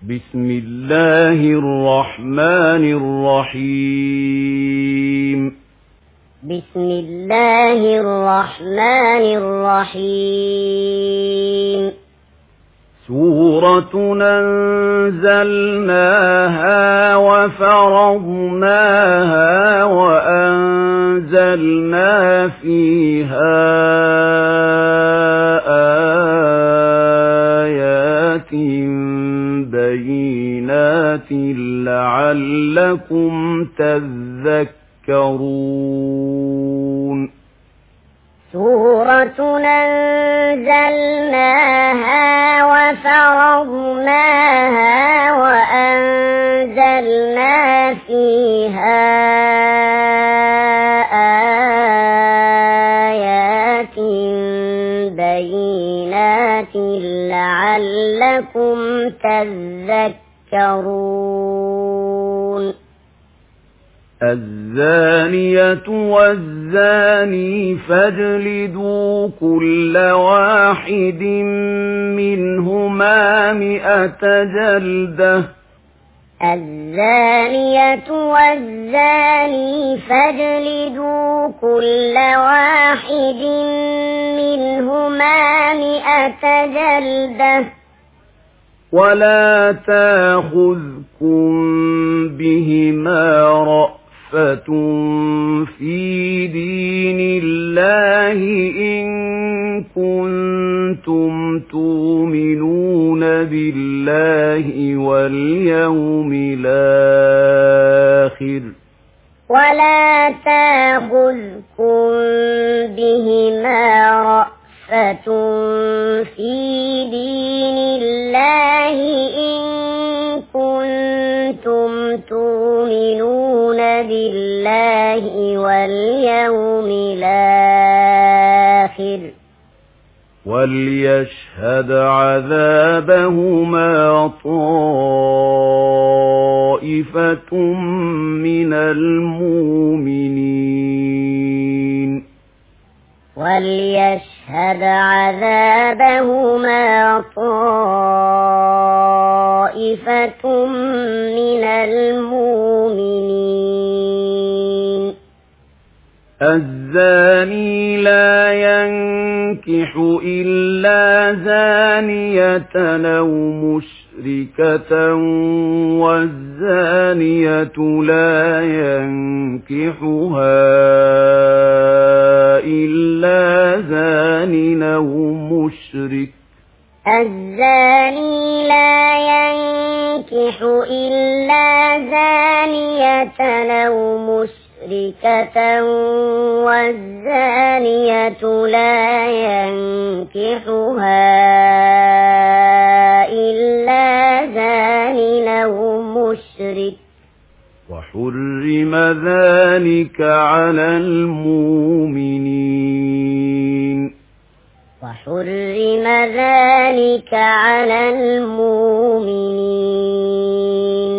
بسم الله الرحمن الرحيم. بسم الله الرحمن الرحيم. سورة أنزلناها وفرضناها وأنزلنا فيها آيات بينات لعلكم تذكرون. سورة أنزلناها وفرضناها وأنزلنا فيها آيات بينات لعلكم تذكرون. الزانية والزاني فاجلدوا كل واحد منهما 100 جلدة. الزانية والزاني فاجلدوا كل واحد منهما 100 جلدة. ولا تأخذكم بهما رأفة في دين الله إن كنتم تؤمنون بالله واليوم الآخر. ولا تأخذكم بهما رأفة في دين الله إن كنتم تؤمنون بالله واليوم الآخر. وليشهد عذابهما طائفة من المؤمنين. وليشهد عذابهما طائفة من المؤمنين. الزاني لا ينكح إلا زانية أو مشركة والزانية لا ينكحها إلا زان أو مشرك. الزاني لا ينكح إلا زانية أو مشركة والزانية لا ينكحها إلا زان أو مشرك. وحرم ذلك على المؤمنين. وحرم ذلك على المؤمنين.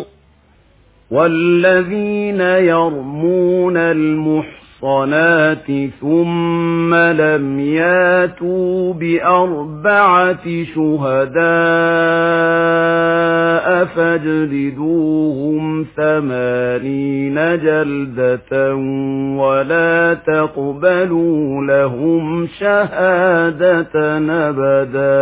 والذين يرمون المحصنات ثم لم ياتوا ب4 شهداء فاجلدوهم 80 جلدة ولا تقبلوا لهم شهادة أبدا.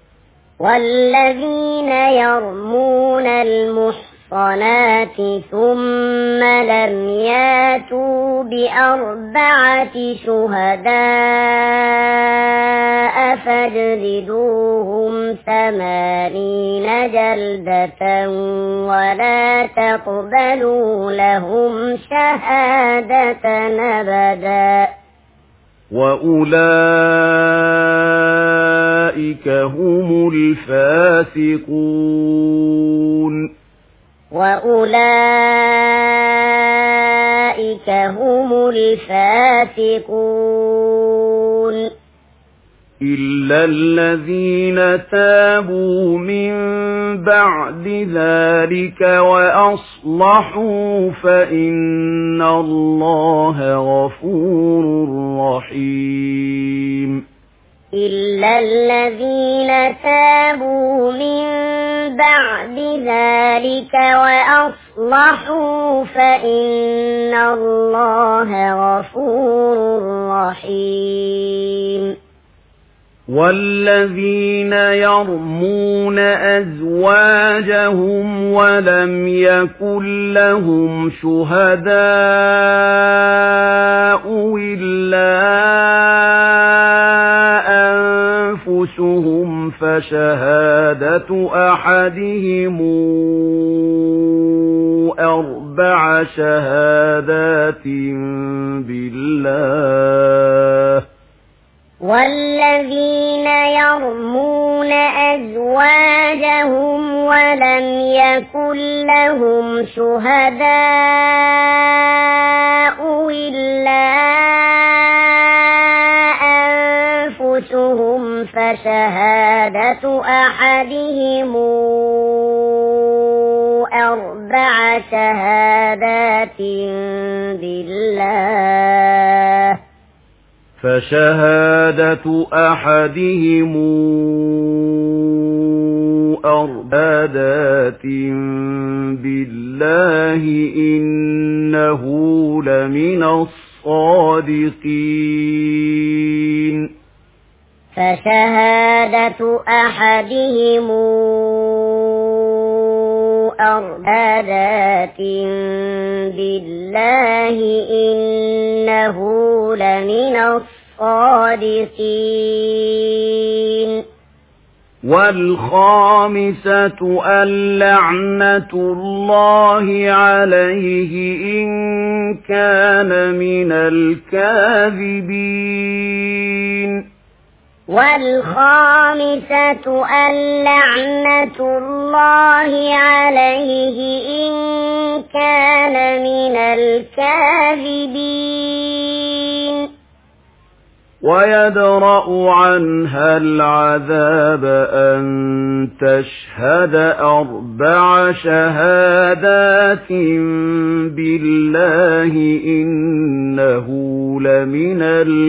والذين يرمون المحصنات ثم لم ياتوا ب4 شهداء فاجلدوهم 80 جلدة ولا تقبلوا لهم شهادة أبدا. وأولئك هم الفاسقون. وأولئك هم الفاسقون. إلا الذين تابوا من بعد ذلك وأصلحوا فإن الله غفور رحيم. إلا الذين تابوا من بعد ذلك وأصلحوا فإن الله غفور رحيم والذين يرمون أزواجهم ولم يكن لهم شهداء إلا أنفسهم فشهادة أحدهم أربع شهادات بالله والذين يرمون أزواجهم ولم يكن لهم شهداء إلا أنفسهم فشهادة أحدهم أربع شهادات بالله فشهادة أحدهم أربع بالله إنه لمن الصادقين فشهادة أحدهم أربع بالله إنه لمن الصادقين والخامسة اللعنة الله عليه إن كان من الكاذبين والخامسة اللعنة الله عليه إن كان من الكاذبين ويدرأ عنها العذاب أن تشهد أربع شهادات بالله إنه لمن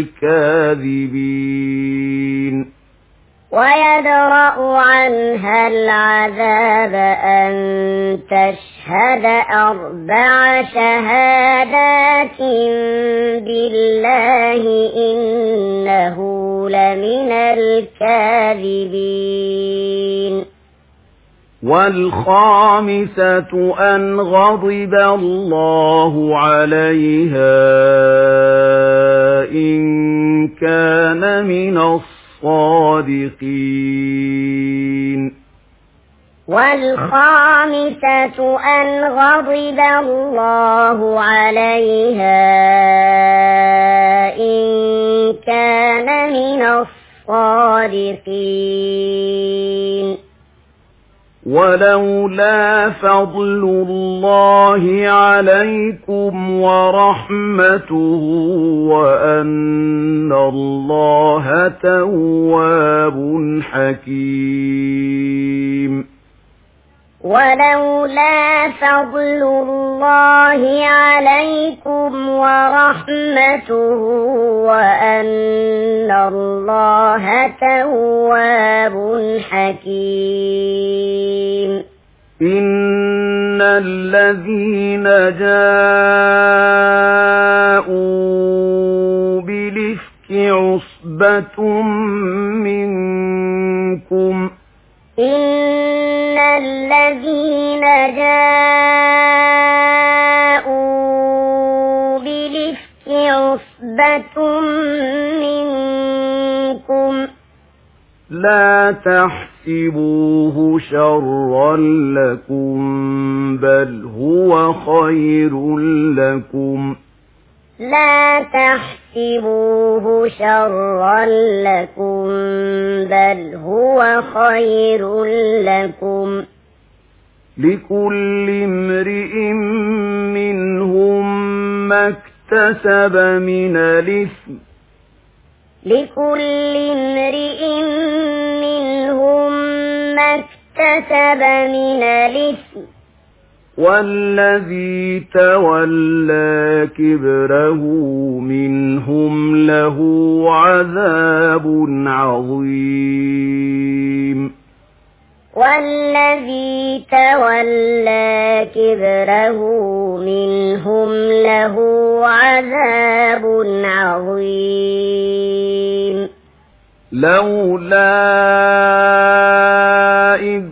الكاذبين ويدرأ عنها العذاب أن تشهد أربع شهادات بالله إنه لمن الكاذبين والخامسة أن غضب الله عليها إن كان من الصادقين والخامسة أن غضب الله عليها إن كان من الصادقين ولولا فضل الله عليكم ورحمته وأن الله تواب حكيم ولولا فضل الله عليكم ورحمته وأن الله تواب حكيم إن الذين جاءوا بالإفك عصبة منكم إن الذين جاءوا بالإفك عصبة منكم لا تحسبوه شرا لكم بل هو خير لكم لا تحسبوه شرا لكم بل هو خير لكم لكل امرئ منهم ما اكتسب من الإثم لكل امرئ منهم ما اكتسب من الإثم والذي تولى كبره منهم له عذاب عظيم والذي تولى كبره منهم له عذاب عظيم لولا إذ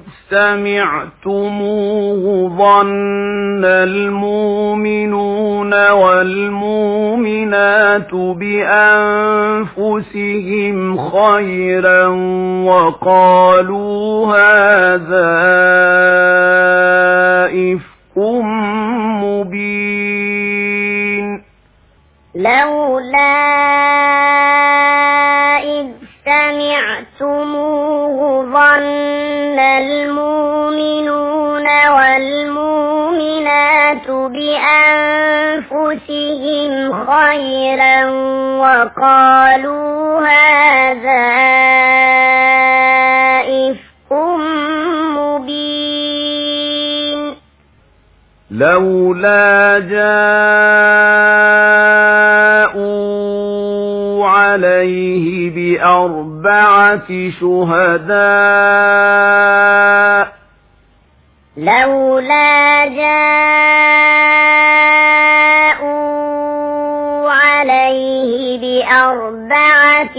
سمعتموه ظن المؤمنون والمؤمنات بأنفسهم خيرا وقالوا هذا إفك مبين لولا إذ سمعتموه ظن المؤمنون والمؤمنات بأنفسهم خيرا وقالوا هذا إفك مبين لولا جاءوا عليه بأربعة شهداء لولا جاءوا عليه بأربعة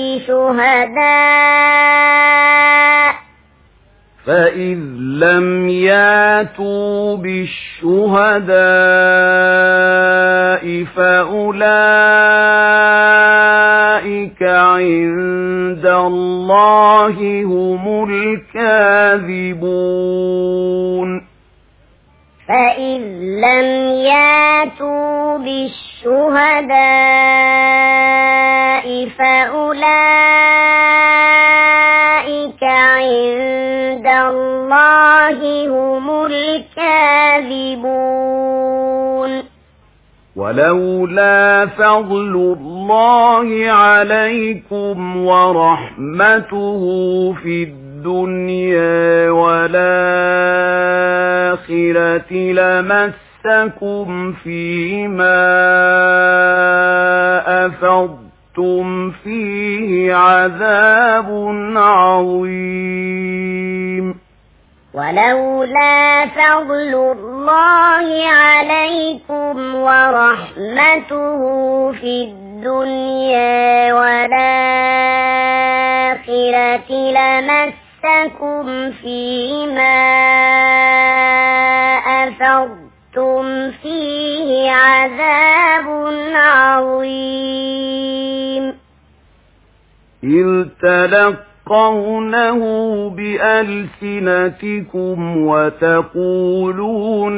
شهداء فإذ لم ياتوا بالشهداء فأولئك عند الله هم الكاذبون فإذ لم ياتوا بالشهداء فأولئك عند الله هم الكاذبون ولولا فضل الله عليكم ورحمته في الدنيا والآخرة لمسكم فيما أفضتم فيه عذاب عظيم ولولا فضل الله عليكم ورحمته في الدنيا والآخرة لمسكم فيما أفضتم فيه عذاب عظيم إذ تلقونه بألسنتكم وتقولون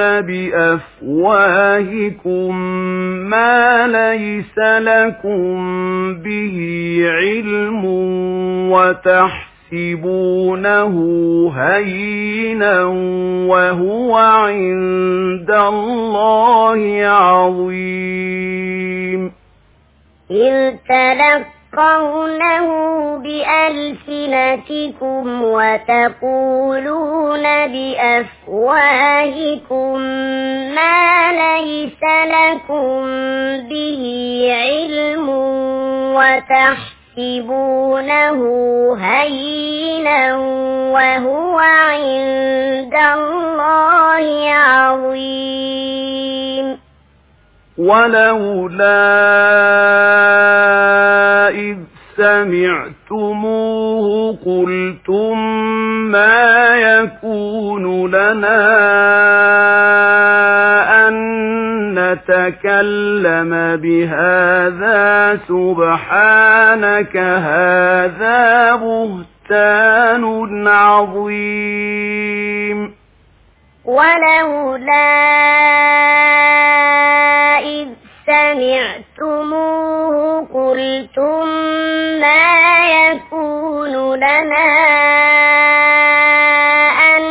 بأفواهكم ما ليس لكم به علم وتحسبونه هينا وهو عند الله عظيم إذ تلقونه بألسنتكم وتقولون بأفواهكم ما ليس لكم به علم وتحسبونه هينا وهو عند الله عظيم ولولا إذ سمعتموه قلتم ما يكون لنا أن نتكلم بهذا سبحانك هذا بهتان عظيم ولولا إذ سمعتموه قلتم ما يكون لنا أن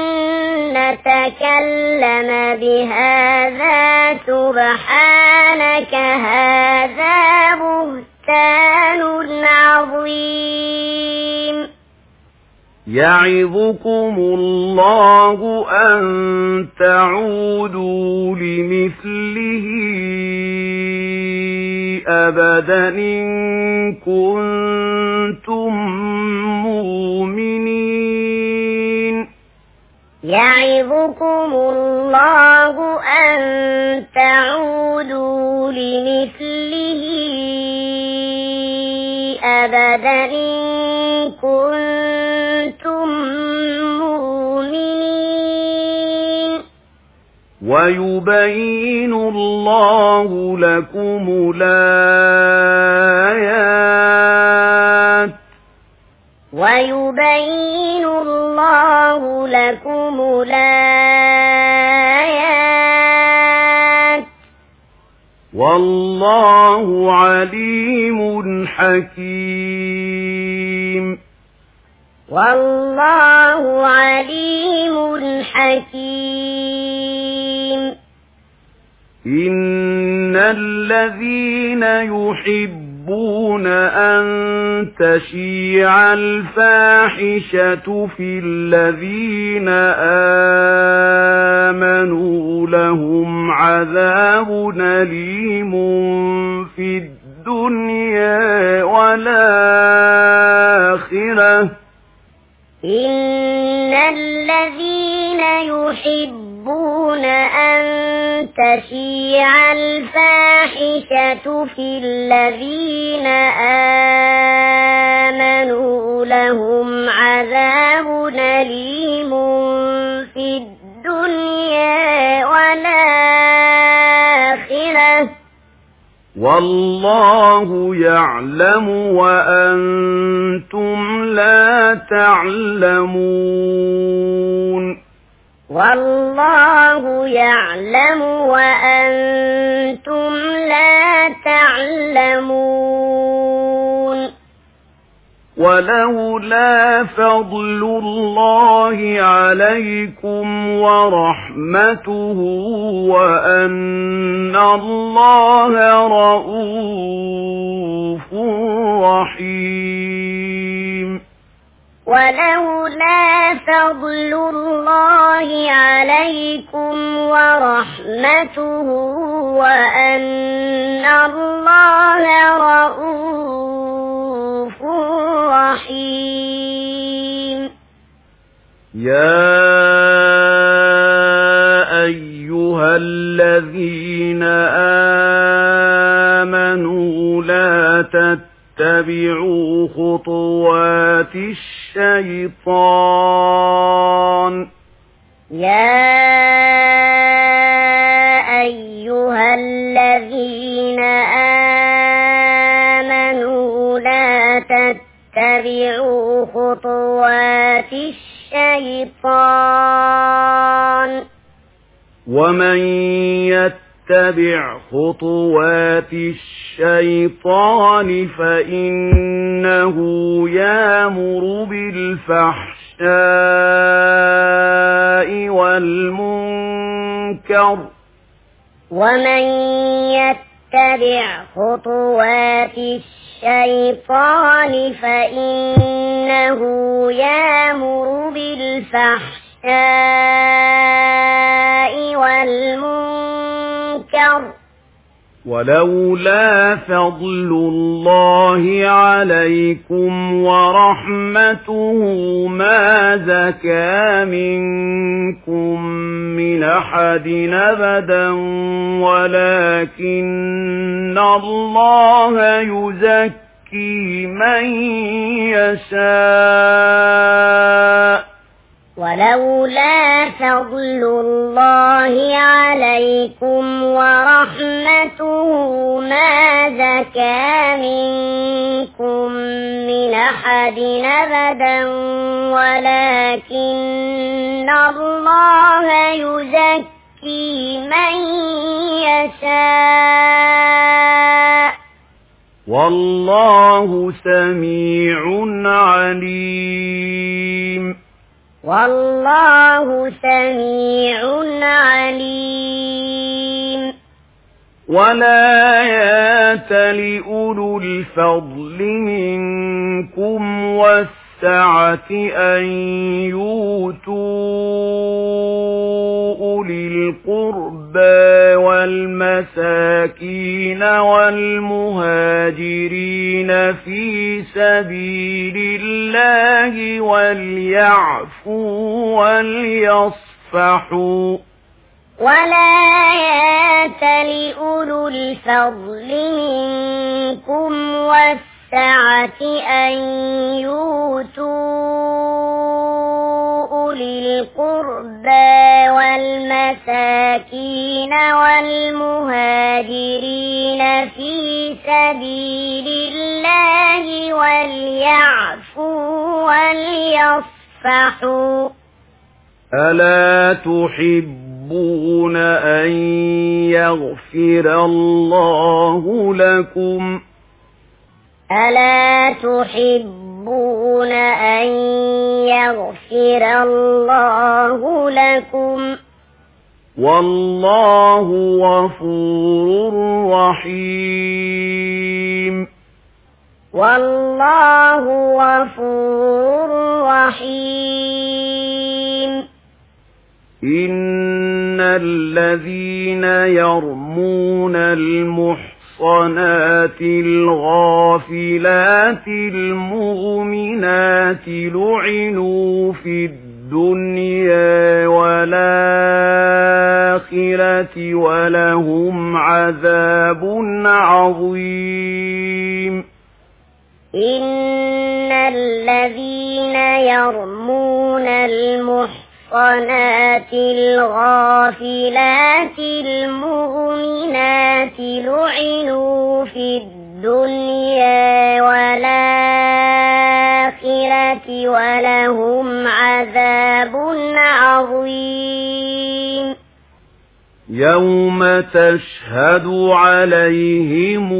نتكلم بهذا سبحانك هذا بهتان عظيم يعظكم الله أن تعودوا لمثله أبدا إن كنتم مؤمنين. يعظكم الله أن تعودوا لمثله أبدا إن كنتم مؤمنين. ويبين الله لكم الآيات ويبين الله لكم الآيات والله عليم حكيم. والله عليم حكيم. إن الذين يحبون أن تشيع الفاحشة في الذين آمنوا لهم عذاب أليم في الدنيا والآخرة. إن الذين يحبون أن تشيع الفاحشة في الذين آمنوا لهم عذاب أليم في الدنيا والآخرة. والله يعلم وأنتم لا تعلمون. والله يعلم وأنتم لا تعلمون. ولولا فضل الله عليكم ورحمته وأن الله رؤوف رحيم. ولولا فضل الله عليكم ورحمته وأن الله رؤوف رحيم. يا أيها الذين آمنوا لا تتبعوا خطوات الشيطان. يا أيها الذين آمنوا لا تتبعوا خطوات الشيطان. ومن يتبع خطوات الشيطان فإنه يأمر بالفحشاء والمنكر. ومن يتبع خطوات الشيطان فإنه يأمر بالفحشاء والمنكر. ولولا فضل الله عليكم ورحمته ما زكى منكم من أحد أبدا ولكن الله يزكي من يشاء. ولولا فضل الله عليكم ورحمته ما زكى منكم من أحد أبدا ولكن الله يزكي من يشاء. والله سميع عليم. والله سميع عليم. ولا يأت لأولو الفضل منكم السعة أن يؤتوا أولي القربى والمساكين والمهاجرين في سبيل الله وليعفوا وليصفحوا ولا يأتل أولو الفضل منكم والسعة أن يؤتوا أولي القربى والمساكين والمهاجرين في سبيل الله وليعفوا وليصفحوا ألا تحبون أن يغفر الله لكم ألا تحبون أن يغفر الله لكم والله غفور رحيم والله غفور رحيم إن الذين يرمون المحصنات الغافلات المؤمنات لعنوا في الدنيا والآخرة ولهم عذاب عظيم إن الذين يرمون المحصنات الغافلات المؤمنات لعنوا في الدنيا والآخرة ولهم عذاب عظيم يوم تشهد عليهم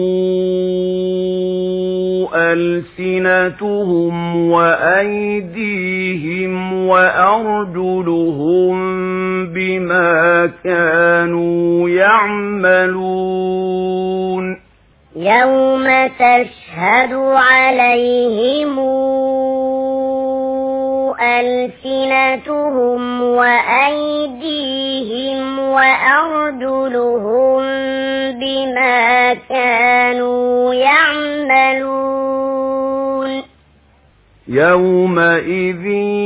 ألسنتهم وأيديهم وأرجلهم بما كانوا يعملون يوم تشهد عليهم ألسنتهم وأيديهم وأرجلهم بما كانوا يعملون يومئذ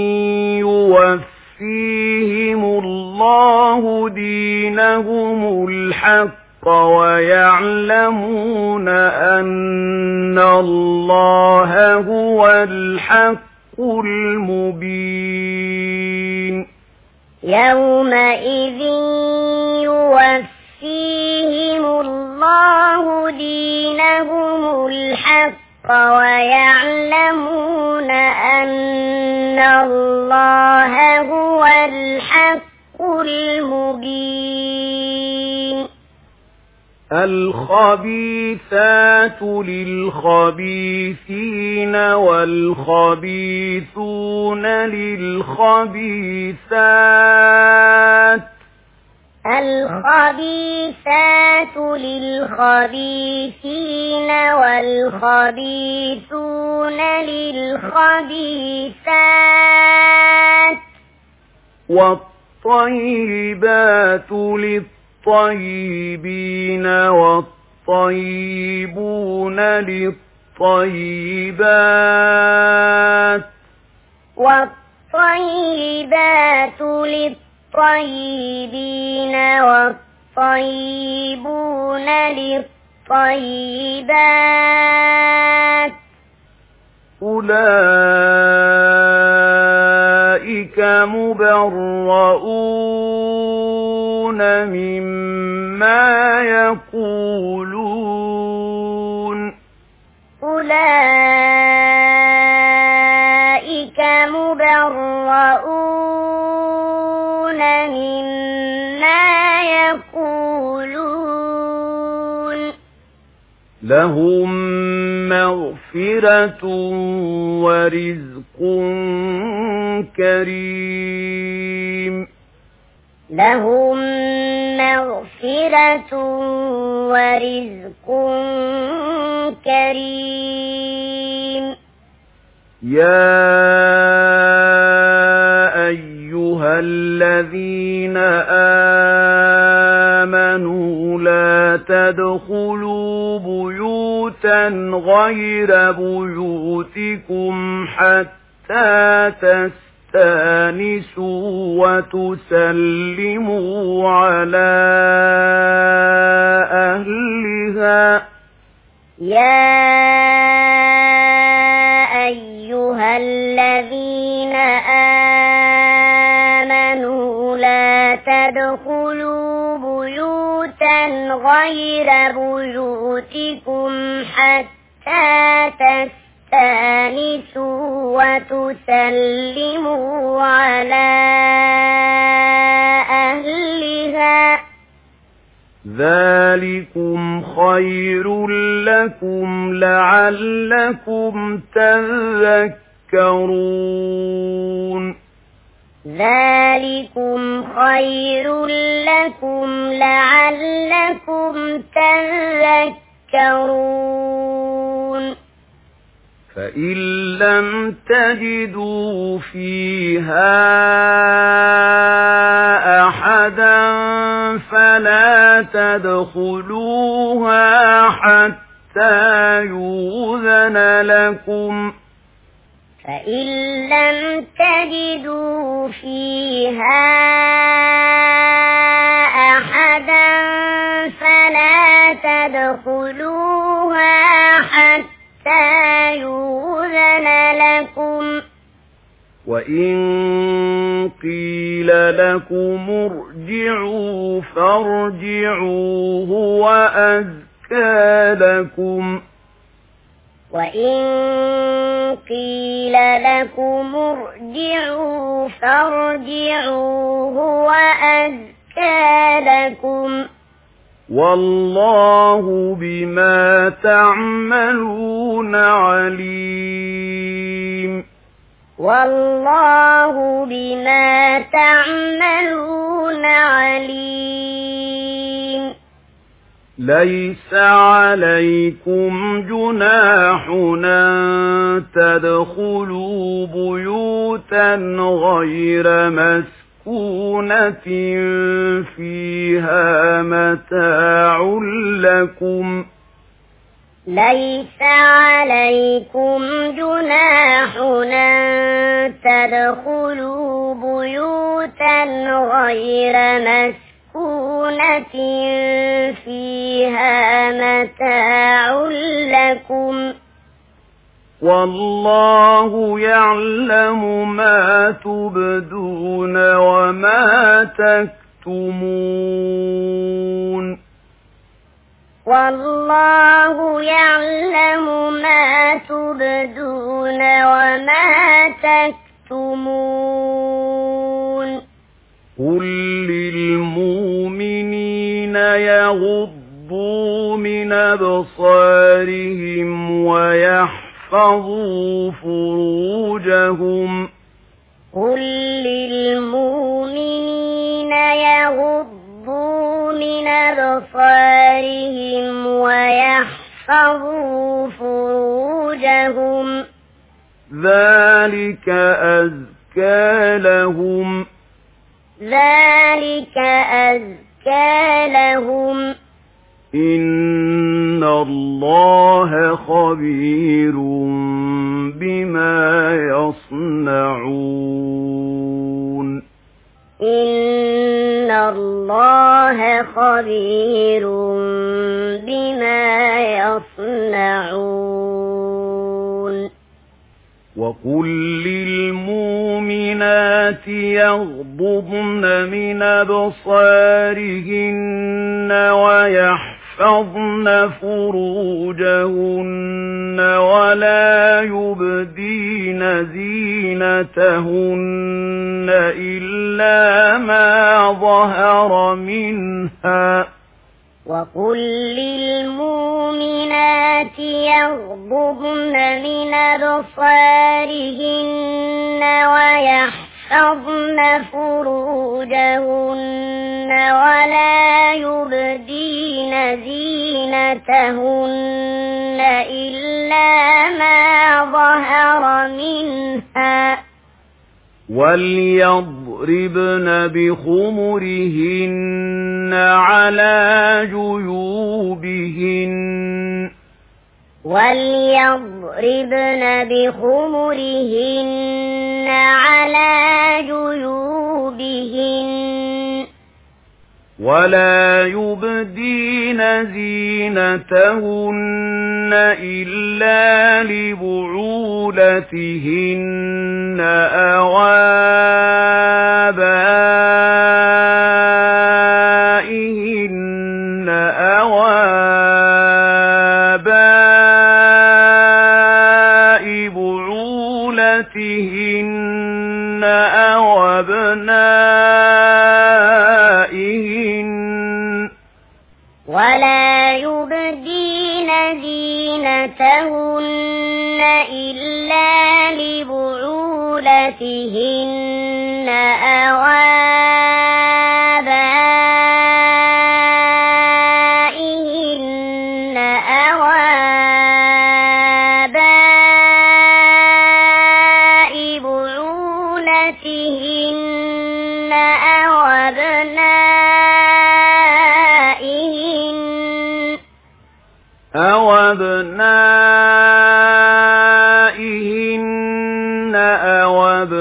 يوفيهم الله دينهم الحق ويعلمون أن الله هو الحق المبين يومئذ يوفيهم الله دينهم الحق ويعلمون أن الله هو الحق المبين الخبيثات للخبيثين والخبيثون للخبيثات الخبيثات للخبيثين والخبيثون للخبيثات والطيبات للطيبين والطيبون للطيبات والطيبات للطيبين والطيبون للطيبات أولئك مبرؤون مما يقولون أولئك مبرؤون مما يقولون لهم مغفرة ورزق كريم لهم مغفرة ورزق كريم يا أيها الذين آمنوا لا تدخلوا بيوتا غير بيوتكم حتى تستأنسوا وتسلموا على أهلها يا أيها الذين آمنوا لا تدخلوا بيوتا غير بيوتكم حتى تستأنسوا وتسلموا على أهلها ذلكم خير لكم لعلكم تذكرون ذلكم خير لكم لعلكم تذكرون فإن لم تجدوا فيها أحدا فلا تدخلوها حتى يؤذن لكم فإن لم تجدوا فيها أحدا فلا تدخلوها حتى يؤذن لكم وإن قيل لكم ارجعوا فارجعوا هو أزكى لكم وإن قيل لكم ارجعوا فارجعوا هو أزكى لكم والله بما تعملون عليم والله بما تعملون عليم ليس عليكم جناح أن تدخلوا بيوتا غير مسكونة فيها متاع لكم ليس عليكم جناح أن تدخلوا بيوتا غير مسكونة فيها متاع لكم والله يعلم ما تبدون وما تكتمون والله يعلم ما تبدون وما تكتمون قل للمؤمنين يغضوا من أبصارهم ويحفظوا فروجهم قل للمؤمنين يغضوا من أبصارهم ويحفظوا فروجهم ذلك أزكى لهم ذلك أزكى لهم إن الله خبير بما يصنعون إن الله خبير بما يصنعون وقل للمؤمنات يغضضن من أبصارهن ويحفظن فروجهن ولا يبدين زينتهن إلا ما ظهر منها وقل للمؤمنات يغضضن من أبصارهن ويحفظن فروجهن ولا يبدين زينتهن إلا ما ظهر منها وليضربن بخمرهن على جيوبهن على جيوبهن ولا يبدين زينتهن إلا لبعولتهن أو آبائهن أو آباء بعولتهن أو أبنائهن ولا يبدين زينتهن إلا لبعولتهن أو آبائهن أو آباء بعولتهن أو أبنائهن أو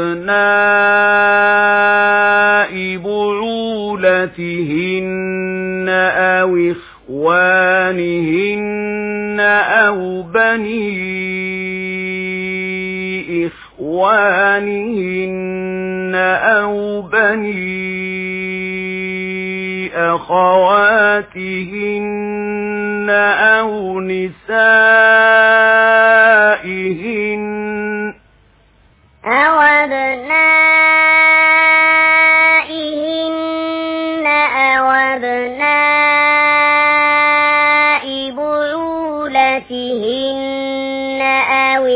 أبناء بعولتهن أو إخوانهن أو بني إخوانهن أو بني أخواتهن أو نسائهن أو أبنائهن أو أبناء بعولتهن أو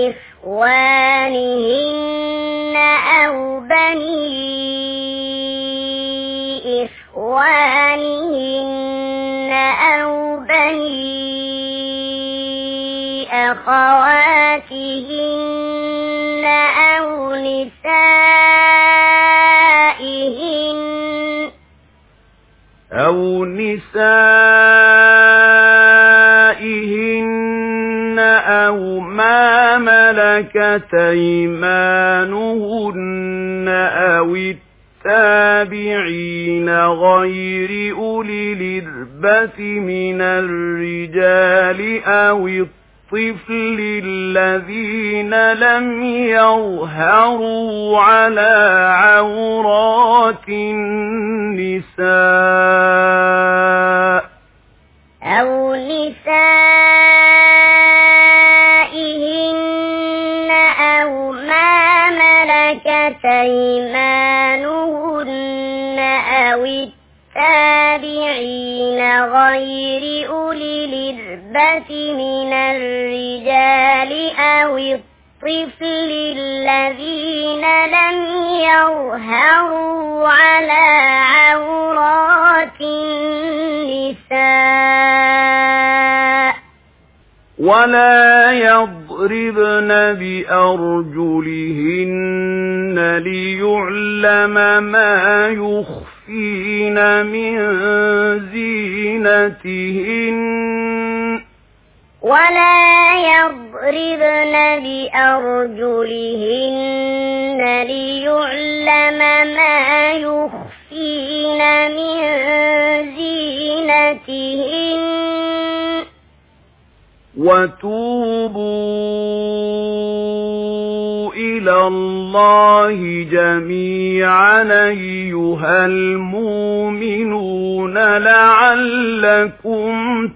إخوانهن أو بني إخوانهن أو بني أخواتهن أو نسائهن أو ما ملكت أيمانهن أو التابعين غير أولي الإربة من الرجال أو الطفل الذين لم يظهروا على عورات النساء أو نسائهن أو ما ملكت أيمانهن أو التابعين غير أولي الإربة من الرجال أو الطفل الذين لم يظهروا على عورات النساء ولا يضربن بأرجلهن ليعلم ما يخفين من زينتهن ولا يضربن بأرجلهن ليعلم ما يخفين من زينتهن وتوبوا إلى الله جميعا أيها المؤمنون لعلكم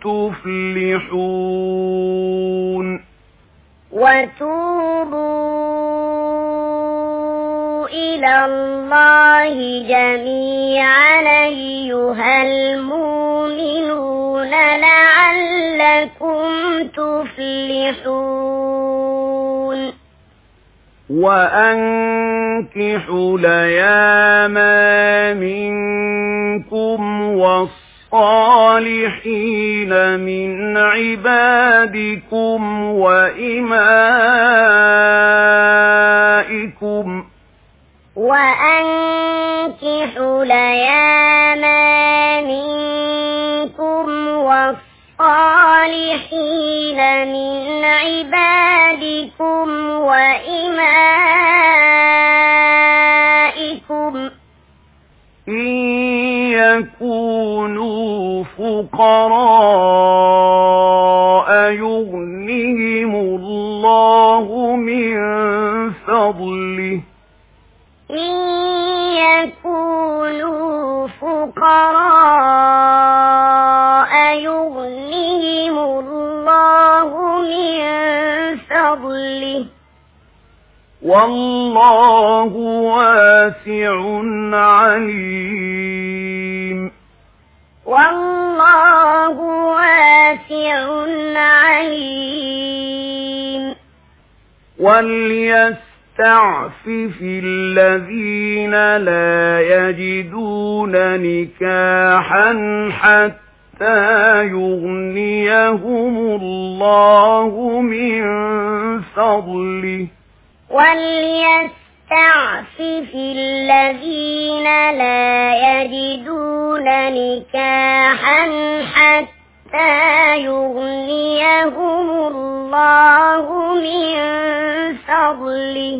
تفلحون وتوبوا إلى الله جميعا أيها المؤمنون لعلكم تفلحون وأنكحوا الأيام منكم الصالحين من عبادكم وإمائكم وأنكحوا الأيام منكم والصالحين من عبادكم وإمائكم إن يكونوا فقراء يغنهم الله من فضله إن يكونوا فقراء يغنهم الله من فضله والله واسع عليم والله واسع عليم وليستعفف الذين لا يجدون نكاحا حتى يغنيهم الله من فضله وليستعفف الذين لا يجدون نكاحا حتى يغنيهم الله من فضله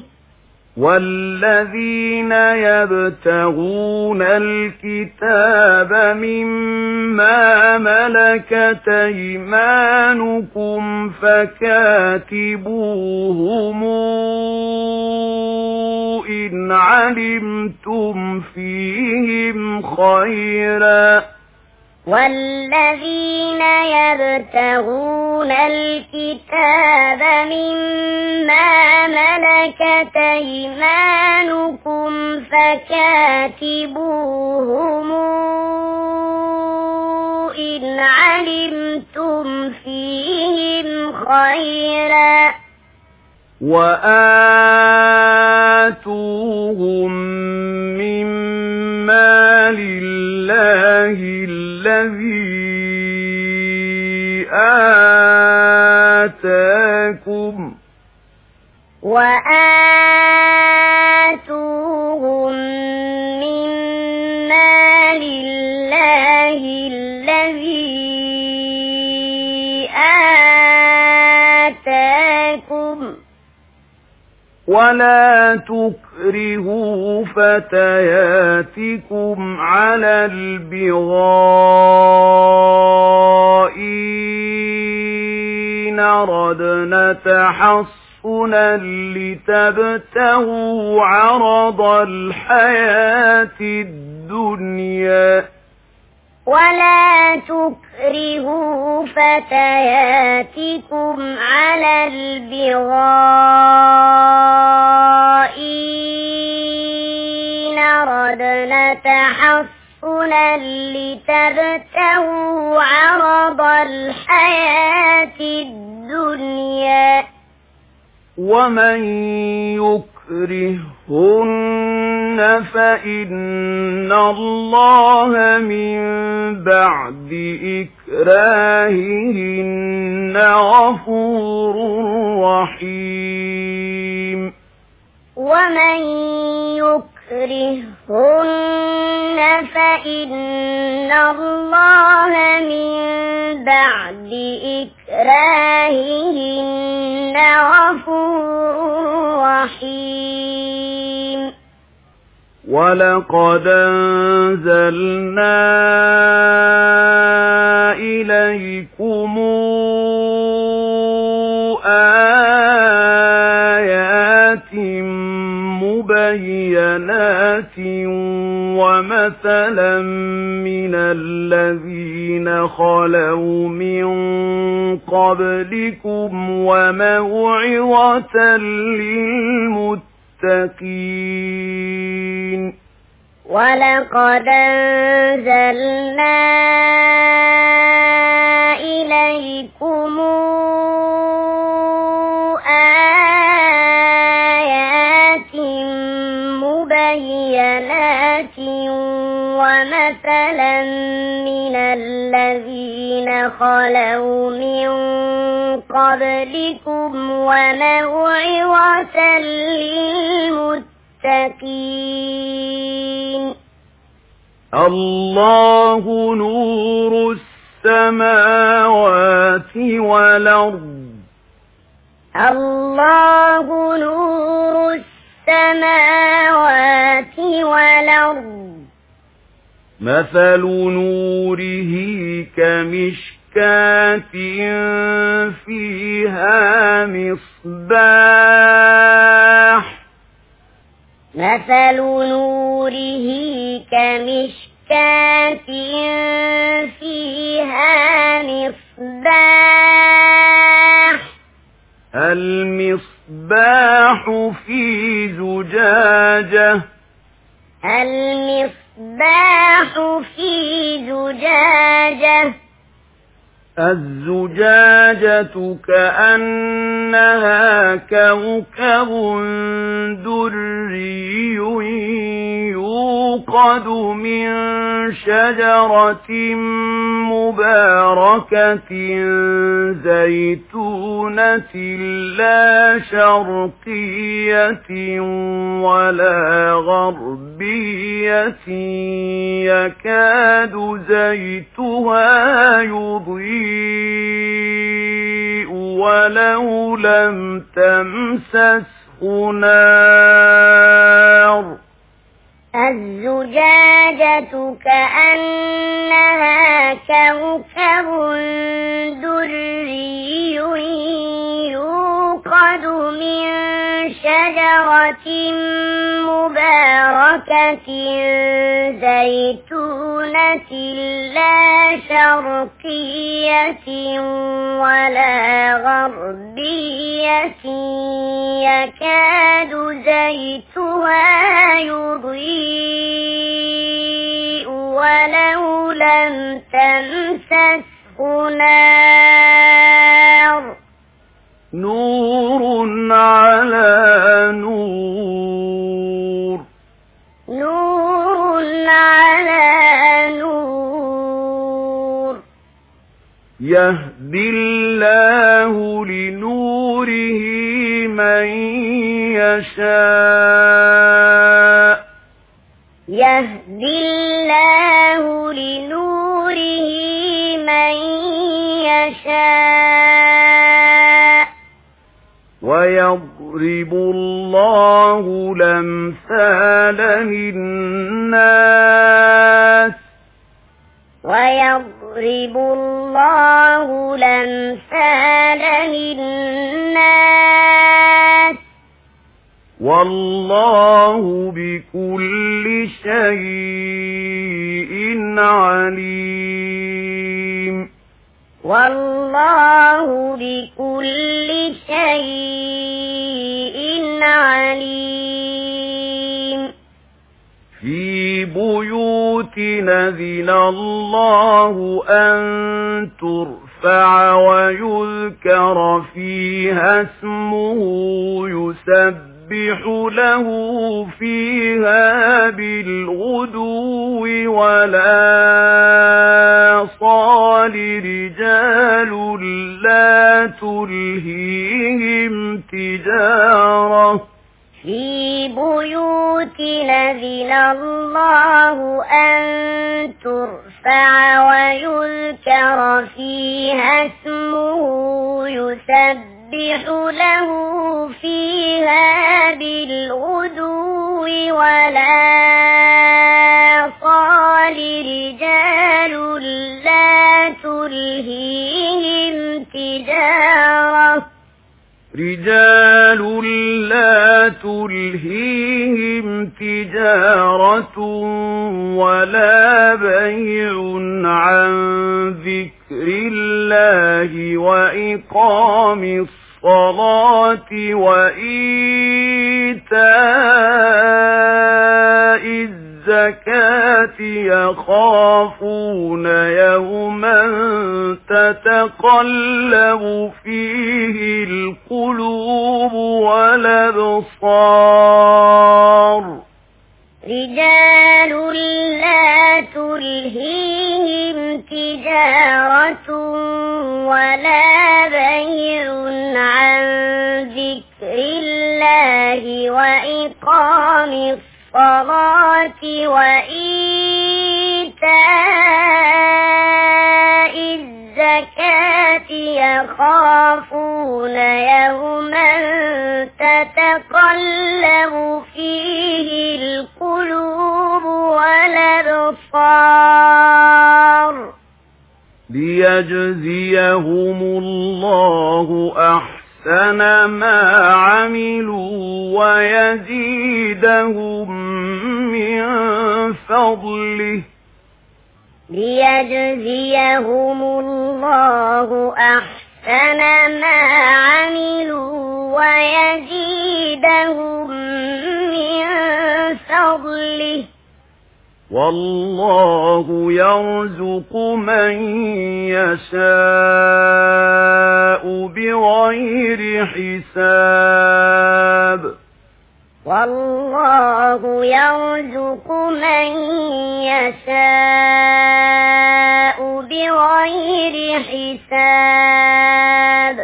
والذين يبتغون الكتاب مما ملكت أيمانكم فكاتبوهم إن علمتم فيهم خيرا والذين يبتغون الكتاب مما ملكت أيمانكم فكاتبوهم إن علمتم فيهم خيرا وآتوهم مما لله الذي آتاكم وآتوهم مما لله الذي آتاكم ولا تكرهوا فتياتكم على البغاء إن أردنا تحصنا لتبتغوا عرض الحياة الدنيا ولا تكرهوا فتياتكم على البغاء إن أردنا تحصنا لتبتغوا عرض الحياة الدنيا ومن يكرهن فإن الله من بعد إكراههن غفور رحيم ومن يكرهن فإن الله من بعد إكراههن غفور رحيم ولقد أنزلنا إليكم آيات مبينات ومثلا من الذين خلوا من قبلكم وموعظة للمتقين ولقد أنزلنا إليكم آيات مبينات ومثلا من الذين خلوا من قبلكم وموعظة للمتقين الله نور السماوات والأرض الله نور السماوات والأرض مثل نوره كمشكاة فيها مصباح مثل نوره كمشكاة فيها مصباح المصباح في زجاجة المصباح في زجاجة الزجاجة كأنها كوكب دري يوقد من شجرة مباركة زيتونة لا شرقية ولا غربية يكاد زيتها يضيء ولو لم تمسسه نار الزجاجة كأنها كوكب دري يوقد من شجرة مباركة زيتونة لا شرقية ولا غربية يكاد زيتها يضيء ولو لم تمسسه نار نور على نور نور على نور يهدي الله لنوره من يشاء يهدي الله لنوره من يشاء ويضرب الله الأمثال للناس ويضرب الله الأمثال للناس والله بكل شيء عليم والله بكل شيء عليم في بيوت أذن الله أن ترفع ويذكر فيها اسمه يسبح له فيها بالغدو ولا صال رجال لا تلهيهم تجارة في بيوت أذن الله أن ترفع ويذكر فيها اسمه يسبح له فيها بالغدو ولا صال رجال لا تلهيهم تجارة ولا بيع عن ذكر الله وإقام الصلاة وإيتاء الزكاة يخافون يوما تتقلب فيه القلوب والأبصار رجال لا تلهيهم تجارة ولا بيع عن ذكر الله وإقام الصلاة وإيتاء الزكاة يخافون يوما تتقلب فيه القلوب والأبصار ليجزيهم الله أحسن ما عملوا ويزيدهم من فضله ليجزيهم الله أحسن ما عملوا ويزيدهم من فضله والله يرزق من يشاء بغير حساب والله يرزق من يشاء بغير حساب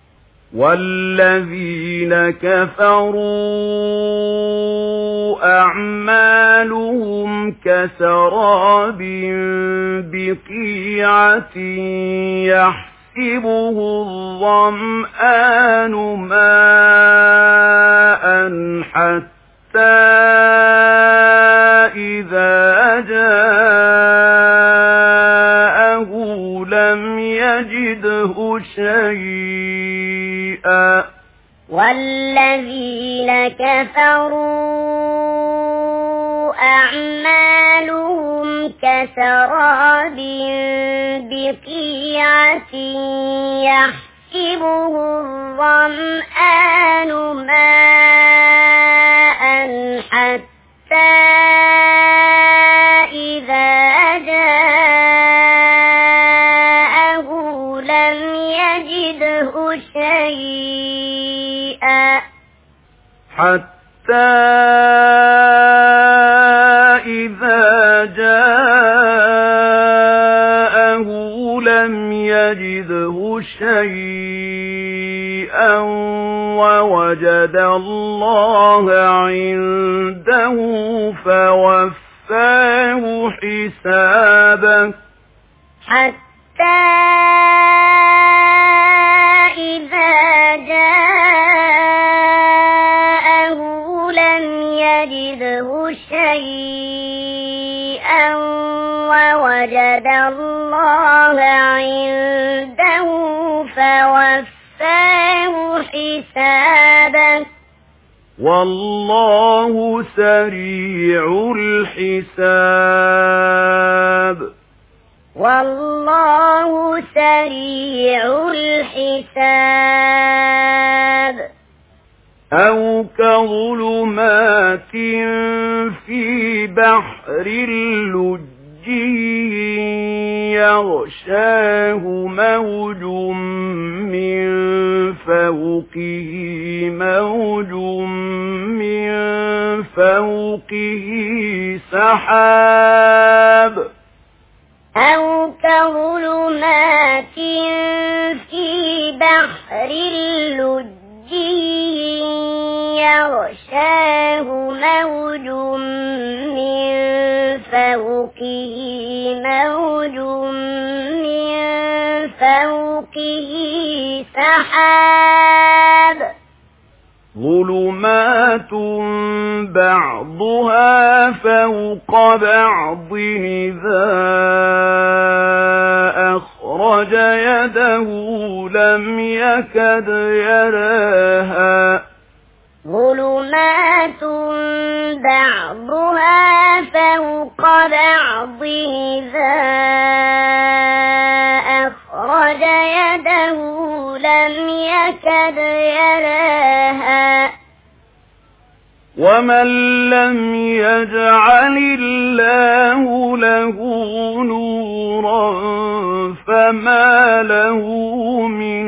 والذين كفروا أعمالهم كسراب بقيعة يحسبه الظمآن ماء حتى إذا جاءه لم يجده شيئا والذين كفروا أعمالهم كسراب بقيعة يحسبه الظمآن ماء حتى إذا جاءه لم يجده شيئا حتى إذا جاءه لم يجده شيئا ووجد الله عنده فوفاه حسابه حتى إذا جاءه لم يجده شيئا ووجد الله عنده فوفاه حسابه والله سريع الحساب والله سريع الحساب أو كظلمات في بحر لجي يغشاه موج من فوقه موج من فوقه سحاب أو كظلمات في بحر لجي يغشاه موج من فوقه موج من فوقه سحاب ظلمات بعضها فوق بعض إذا أخرج يده لم يكد يراها ظلمات بعضها فوق بعض إذا أخرج يده لم يكد يراها ومن لم يجعل الله له نورا فما له من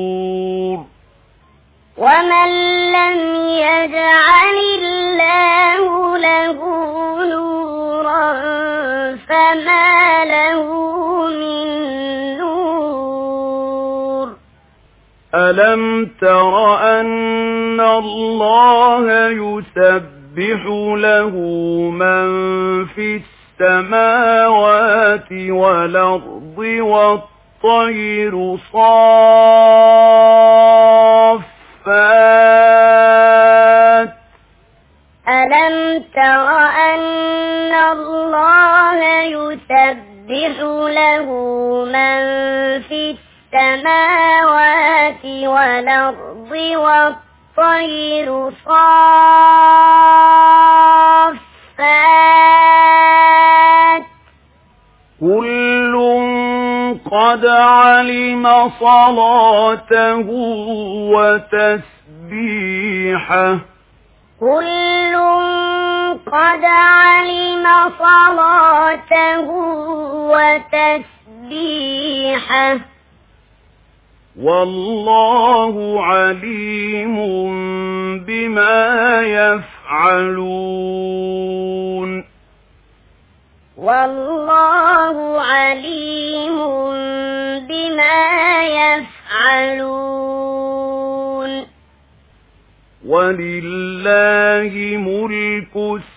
نور ومن لم يجعل الله له نورا فما له من نور ألم تر أن الله يسبح له من في السماوات والأرض والطير صافات ألم تر أن الله يسبح له من في السماوات والأرض والطير صافات كل قد علم صلاته وتسبيحه كل قد علم صلاته وتسبيحه والله عليم بما يفعلون والله عليم بما يفعلون ولله ملك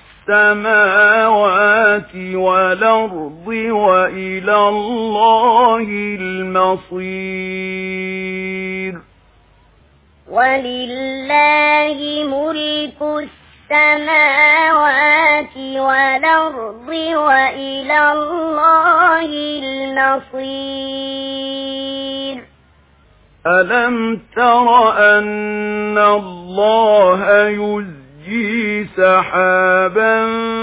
السماوات والأرض وإلى الله المصير ولله ملك السماوات والأرض وإلى الله المصير ألم تر أن الله يزجي سحابا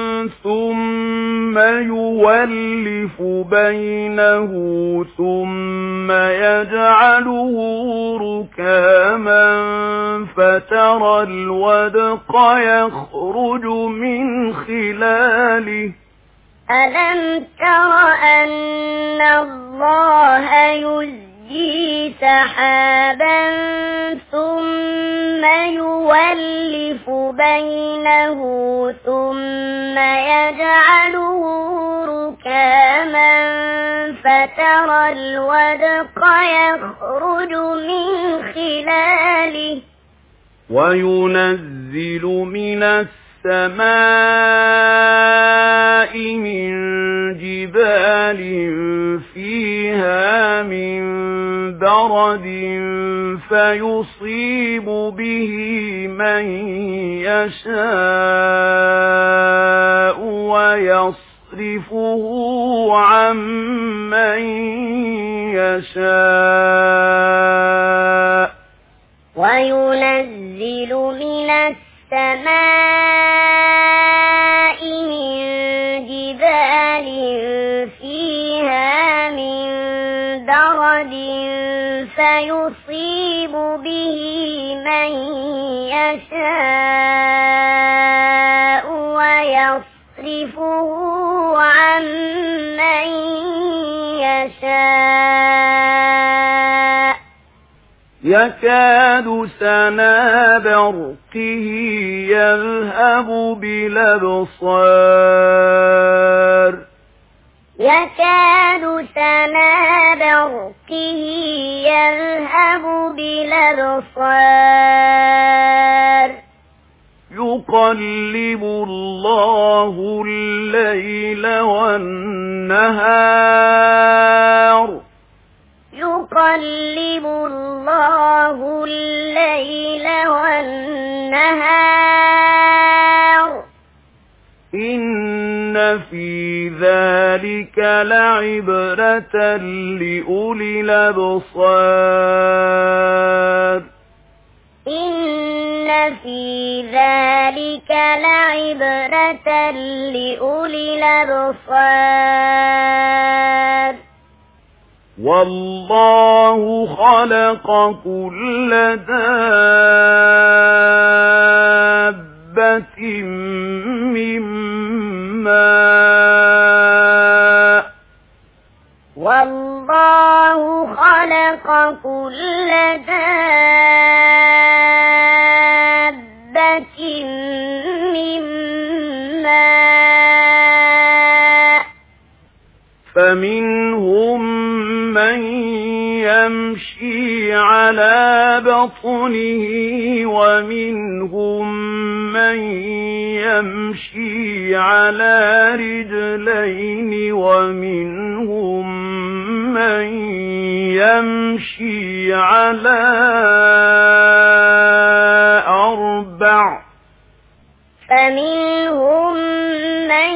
ثم يولف بينه ثم يجعله ركاما فترى الودق يخرج من خلاله ألم تر أن الله يزجي سحابا ثم يولف بينه ثم يجعله ركاما فترى الودق يخرج من خلاله وينزل من السماء من جبال فيها من برد فيصيب به من يشاء ويصرفه عن من يشاء وينزل من السماء من جبال فيها من برد فيصيب به من يشاء ويصرفه عن من يشاء يكاد سنا برقه يذهب بالأبصار يكاد سنا برقه يذهب بالأبصار يقلب الله الليل والنهار يقلب الله الليل والنهار إن في ذلك لعبرة لأولي الأبصار إن في ذلك لعبرة لأولي الأبصار والله خلق كل دابة من ماء والله خلق كل دابة من ماء فمنهم من يمشي على بطنه ومنهم من يمشي على رجلين ومنهم من يمشي على 4 فمنهم من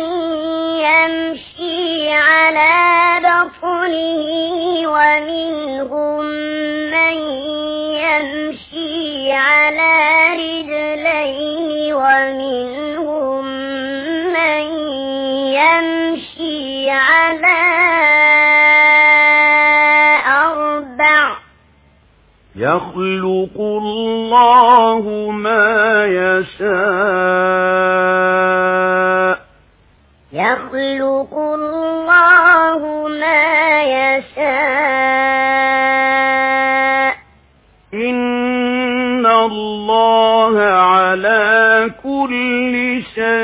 يمشي على بطنه ومنهم من يمشي على رجلين ومنهم من يمشي على 4 يخلق الله ما يشاء يخلق الله ما يشاء إن الله على كل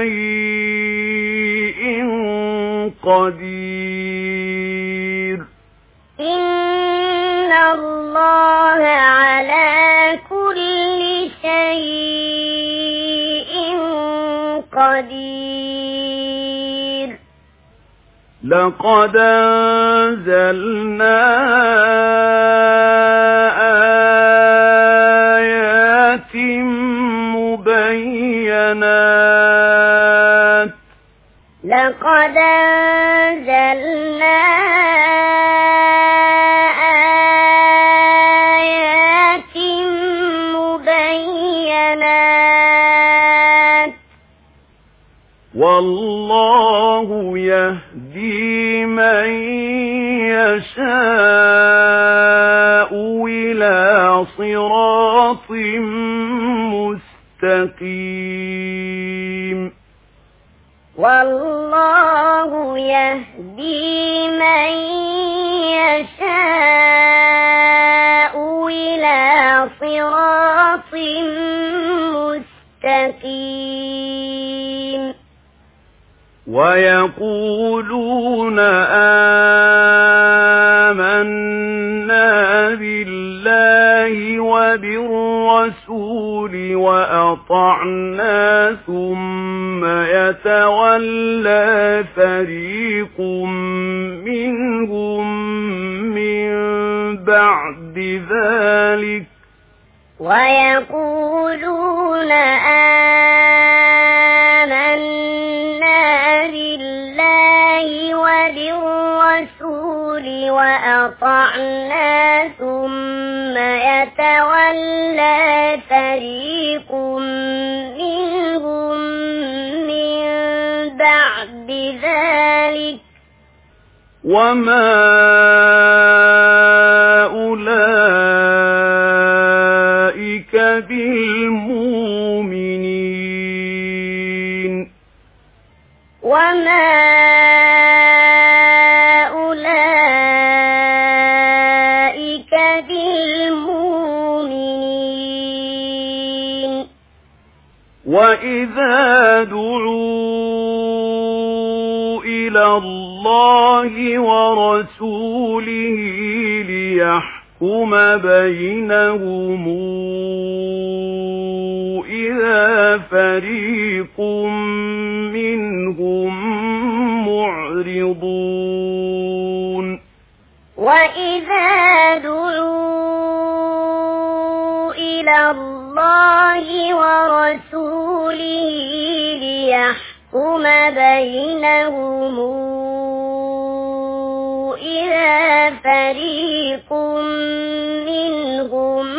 شيء قدير إن الله على كل شيء قدير لقد أنزلنا آيات مبينات لقد أنزلنا آيات مبينات والله يهدي من يشاء إلى صراط مستقيم والله يهدي من يشاء إلى صراط مستقيم ويقولون آمنا بالله وبالرسول وأطعنا ثم يتولى فريق منهم من بعد ذلك ويقولون آمنا بالله وبالرسول وأطعنا ثم يتولى فريق منهم من بعد ذلك وما أولئك بالمؤمنين وما أولئك بالمؤمنين وإذا دعوا إلى الله ورسوله ليحكم بينهم إذا فريق منهم معرضون وإذا دعوا إلى الله ورسوله ليحكم بينهم إذا فريق منهم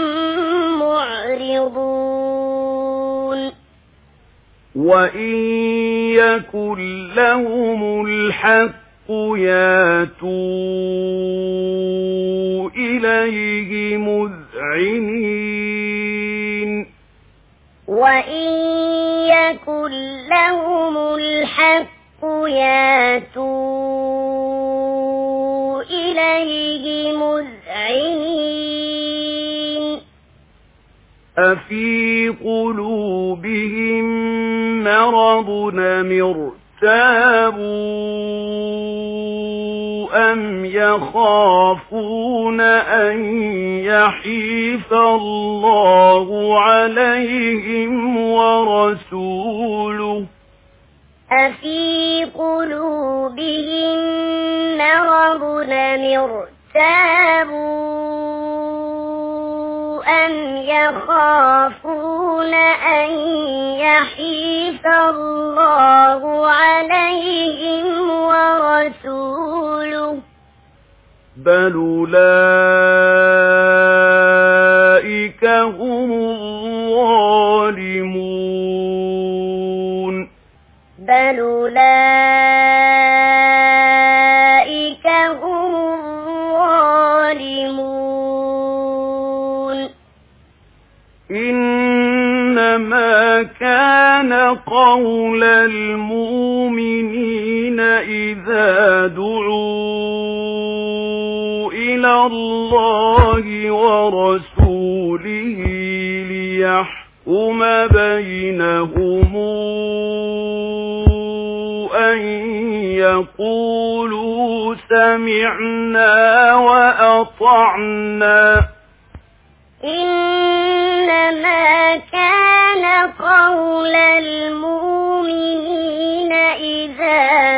معرضون وإن يكن لهم الحق ياتوا إليه مذعنين وإن يكن لهم الحق ياتوا إليه مذعنين أفي قلوبهم مرض أم ارتابوا أم يخافون أن يحيف الله عليهم ورسوله أفي قلوبهم مرض ارتابوا أم يخافون أن يحيف الله عليهم ورسوله بل أولئك هم الظالمون بل أولئك هم الظالمون إنما كان قول المؤمنين إذا دعوا إلى الله ورسوله ليحكم بينهم أن يقولوا سمعنا وأطعنا إنما كان قول المؤمنين إذا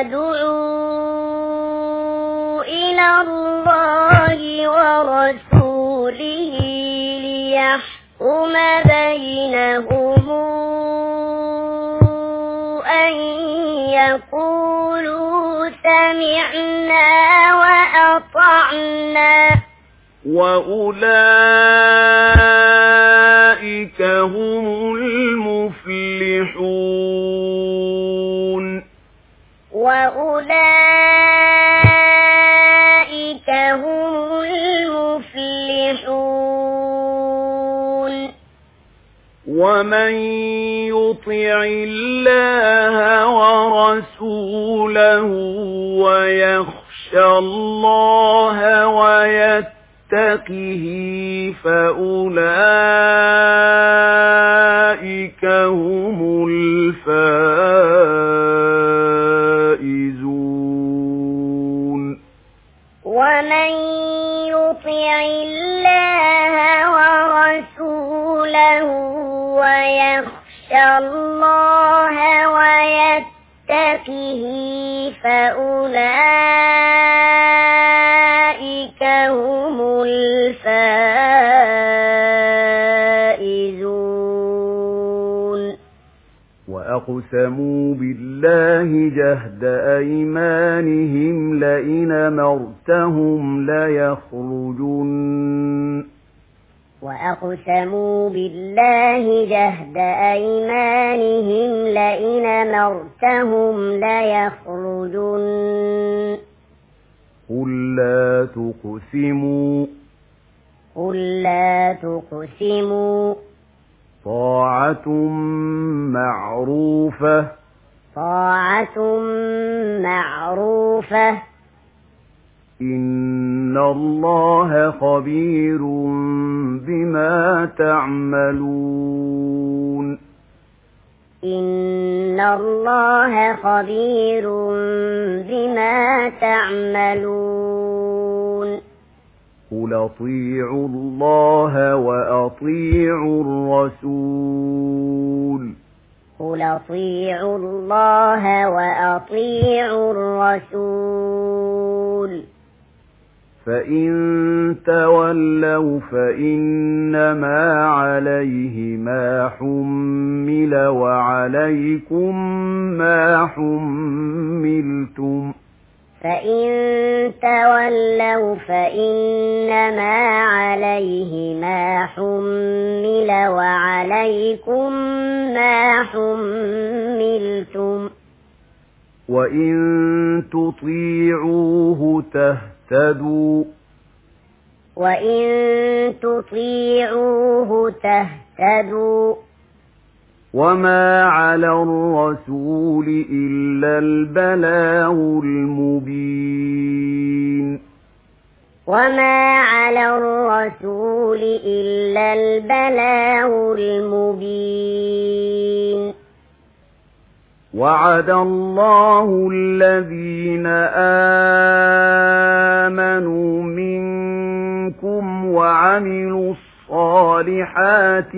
دعوا إلى الله ورسوله ليحكم بينهم أن يقولوا سمعنا وأطعنا وأولئك هم المفلحون وأولئك هم المفلحون ومن يطع الله ورسوله ويخشى الله ويتقه فأولئك هم الفائزون ومن يطع الله ورسوله ويخشى الله ويتقه فأولئك هم الفائزون وأقسموا بالله جهد أيمانهم لئن أمرتهم ليخرجن وأقسموا بالله جهد أيمانهم لئن أمرتهم ليخرجن قل لا تقسموا قل لا تقسموا طاعة معروفة طاعة معروفة إن الله خبير بما تعملون إن الله خبير بما تعملون قل أطيعوا الله وأطيعوا الرسول قل أطيعوا الله وأطيعوا الرسول فإن تولوا فإنما عليه ما حمل وعليكم ما حملتم فإن تولوا فإنما عليه ما حمل وعليكم ما حملتم وإن تطيعوه تهتدوا وإن تطيعوه تهتدوا وما على الرسول إلا البلاغ المبين وما على الرسول إلا البلاغ المبين وعد الله الذين وعملوا الصالحات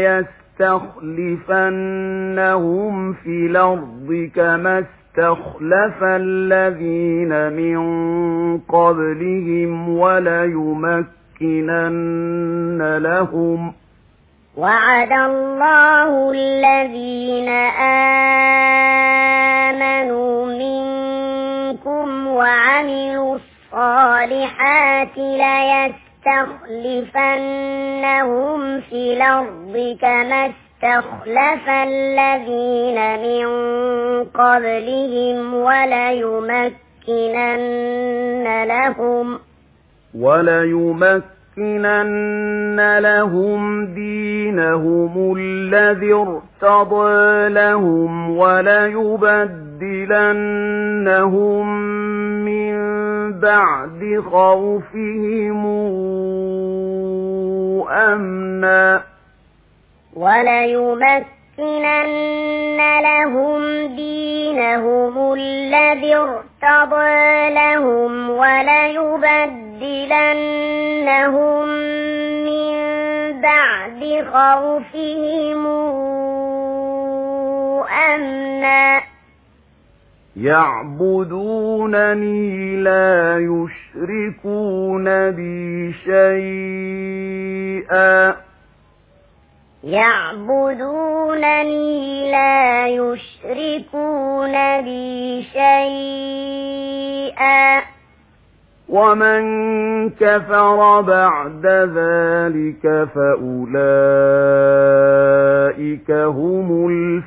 ليستخلفنهم في الأرض كما استخلف الذين من قبلهم وليمكنن لهم وعد الله الذين آمنوا منكم وعملوا الصالحات ليستخلفنهم في الأرض كما استخلف الذين من قبلهم وليمكنن لهم دينهم الذي ارتضى لهم وليبدلنهم من بعد خوفهم أمنا وليمكنن لهم دينهم الذي ارتضى لهم وليبدلنهم من بعد خوفهم أمنا يعبدونني لا يشركون بي شيئا يعبدونني لا يشركون بي شيئا ومن كفر بعد ذلك فأولئك هم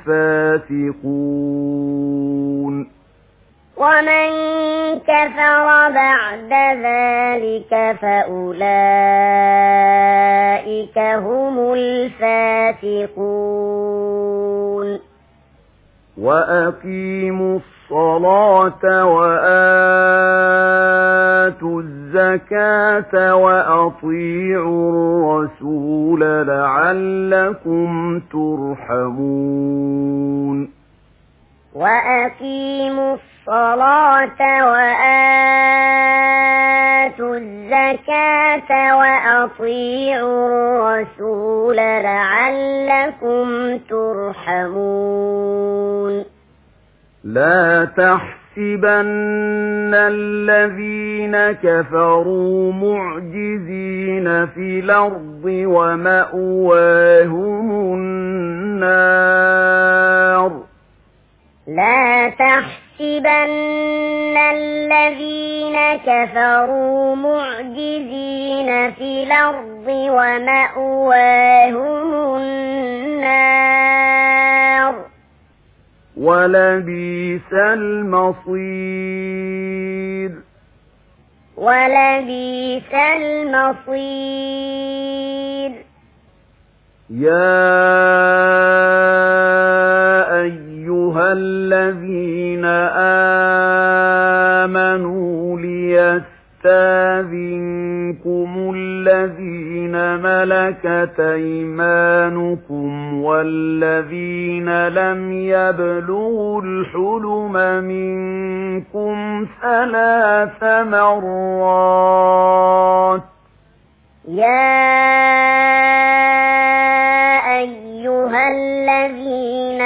الفاسقون ومن كفر بعد ذلك فأولئك هم الفاسقون وأقيموا الصلاة وآتوا الزكاة وأطيعوا الرسول لعلكم ترحمون وأقيموا الصلاة وآتوا الزكاة وأطيعوا الرسول لعلكم ترحمون لا تحسبن الذين كفروا معجزين في الأرض ومأواهم النار لا تحسبن الذين كفروا معجزين في الأرض ومأواهم النار ولبئس المصير ولبئس المصير يا أيها الذين آمنوا ليستاذنكم الذين ملكت أيمانكم والذين لم يبلغوا الحلم منكم 3 مرات يا أيها الذين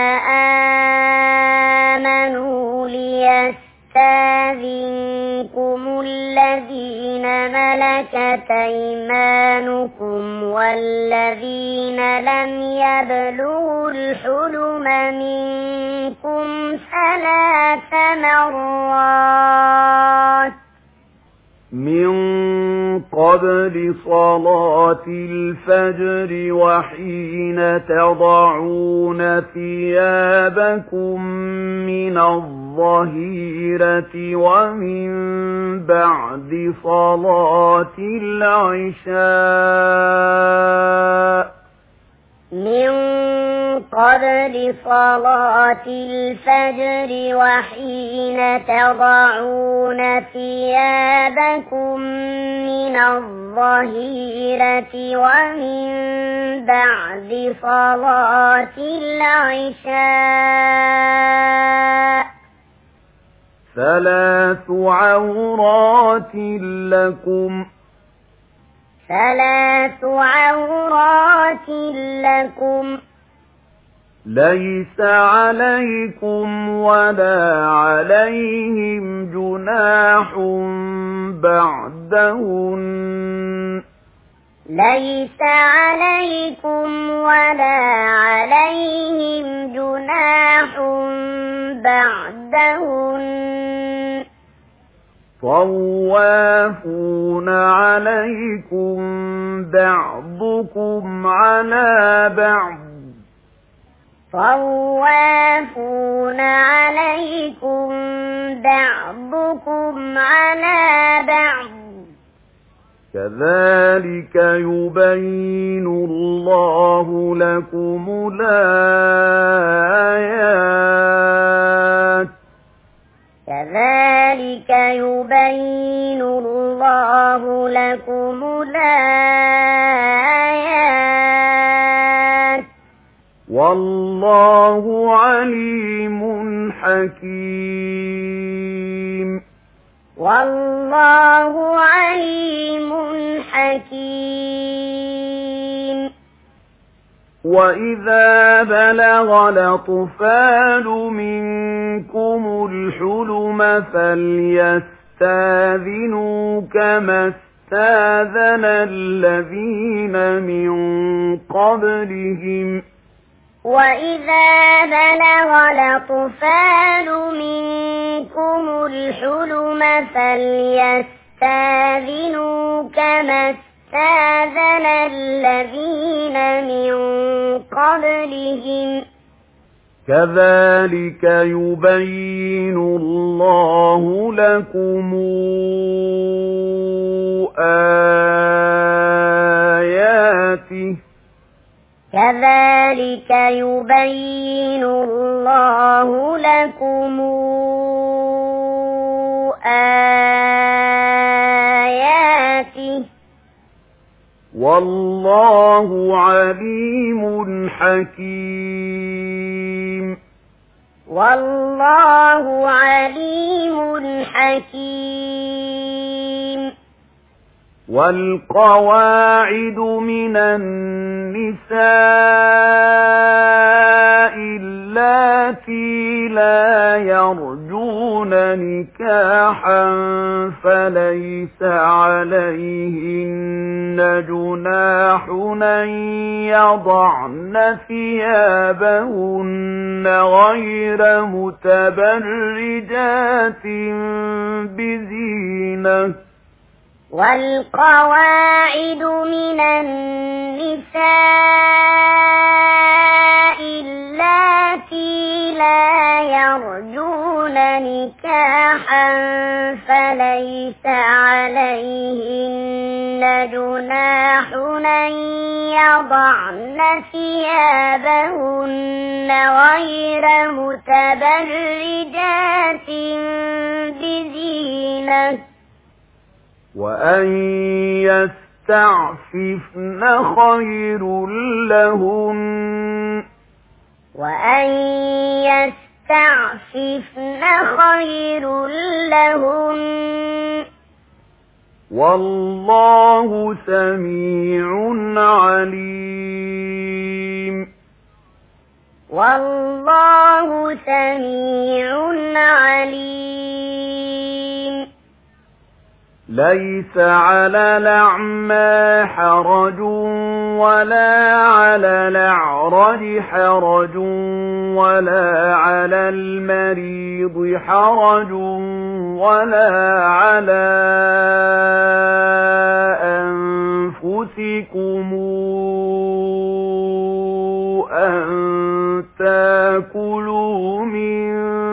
آمنوا ليستاذنكم الذين ملكت أيمانكم والذين لم يبلغوا الحلم منكم 3 مرات من قبل صلاة الفجر وحين تضعون ثيابكم من الظهيرة ومن بعد صلاة العشاء من قبل صلاة الفجر وحين تضعون ثيابكم من الظهيرة ومن بعد صلاة العشاء 3 عورات لكم ثلاث عورات لكم ليس عليكم ولا عليهم جناح بعدهن ليس عليكم ولا عليهم جناح بعدهن طوافون عليكم بعضكم على بعض طوافون عليكم بعضكم على بعض كذلك يبين الله لكم الآيات كذلك يبين الله لكم الآيات والله عليم حكيم والله عليم حكيم وإذا بلغ الأطفال منكم الحلم فليستاذنوا كما استاذن الذين من قبلهم وإذا بلغ الأطفال منكم الحلم فليستاذنوا كما استاذن الذين من قبلهم كذلك يبين الله لكم آياته كذلك يبين الله لكم آياته والله عليم حكيم والله عليم حكيم والقواعد من النساء اللاتي لا يرجون نكاحا فليس عليهن جناح أن يضعن ثيابهن غير متبرجات بزينة والقواعد من النساء اللاتي لا يرجون نكاحا فليس عليهن جناح أن يضعن ثيابهن غير متبرجات بزينة وأن يستعففن خير لهن وأن يستعففن خير لهن والله سميع عليم والله سميع عليم ليس على الأعمى حرج ولا على الأعرج حرج ولا على المريض حرج ولا على أنفسكم أن تأكلوا من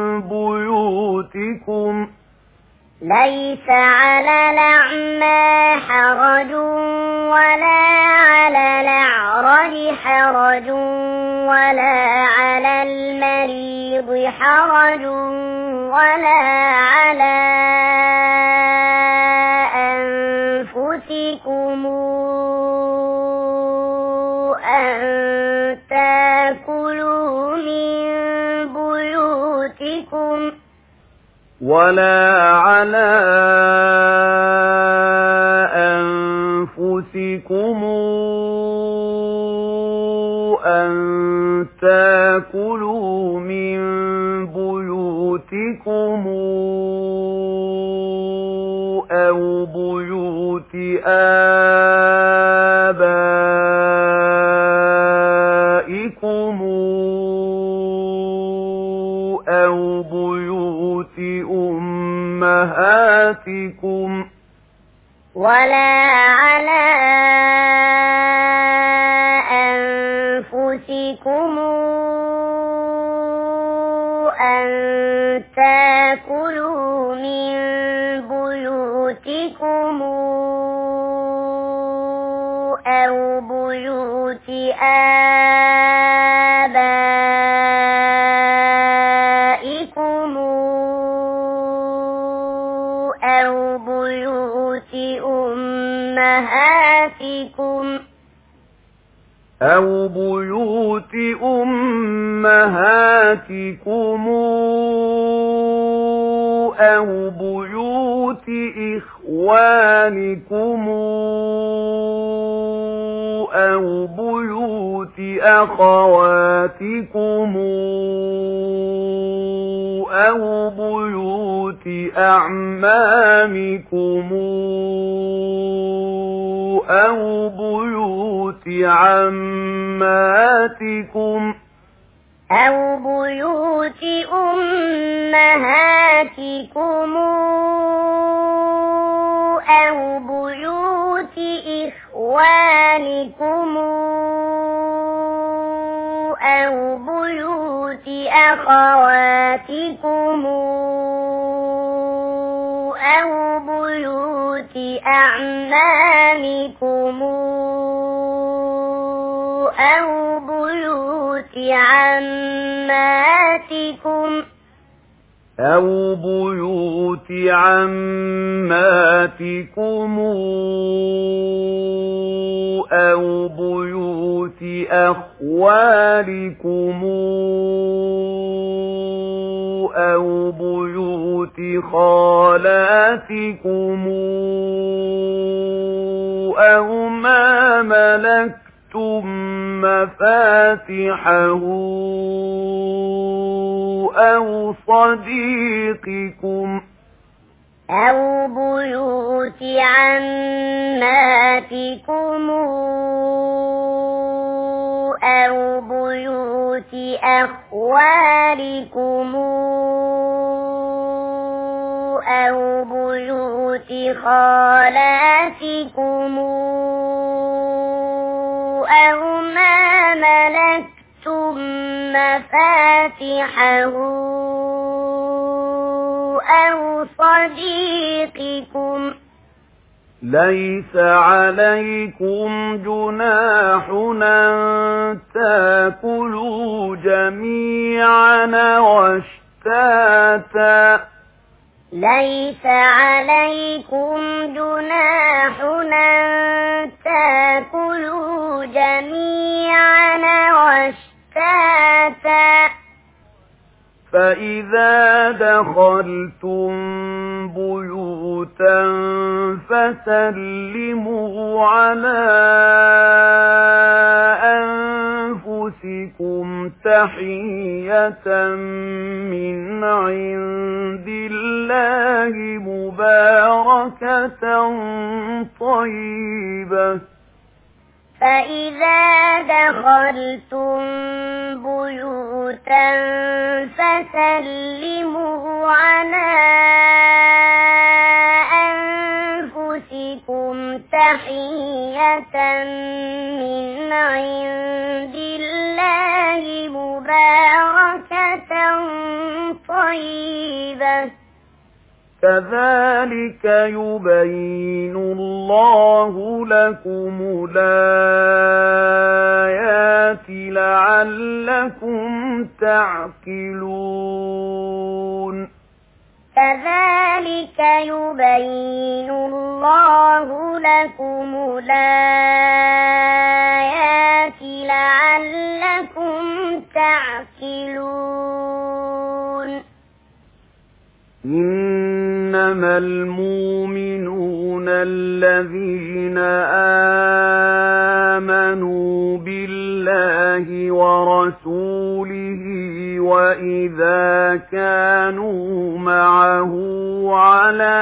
بيوتكم ليس على الأعمى حرج ولا على الأعرج حرج ولا على المريض حرج ولا على أنفسكم أن تأكلوا من بيوتكم ولا على أنفسكم أن تأكلوا من بيوتكم أو بيوت آبائكم أو بيوت أمهاتكم ولا على أنفسكم أن تأكلوا من بيوتكم أو بيوت آبائكم أو بيوت أمهاتكم أو بيوت أمهاتكم أو بيوت إخوانكم أو بيوت أخواتكم أو بيوت أعمامكم أو بيوت عماتكم أو بيوت أمهاتكم أو بيوت إخوانكم أو بيوت أخواتكم أو بيوت أعمامكم أو بيوت عماتكم أو بيوت عماتكم أو بيوت أخوالكم أو بيوت خالاتكم أو ما ملكتم مفاتحه أو صديقكم أو بيوت عماتكم أو بيوت أخوالكم أو بيوت خالاتكم أو ما ملكتم مفاتحه أو صديقكم ليس عليكم جناح أن تأكلوا جميعا واشتاتا ليس عليكم جناح أن تأكلوا جميعا واشتاتا فإذا دخلتم بيوتا فسلموا على أنفسكم تحية من عند الله مباركة طيبة فإذا دخلتم بيوتا فسلموا على أنفسكم تحية من عند الله مباركة طيبة كذلك يبين الله لكم الآيات لعلكم تعقلون كذلك يبين الله لكم الآيات لعلكم تعقلون إنما المؤمنون الذين بالله ورسوله وإذا كانوا معه على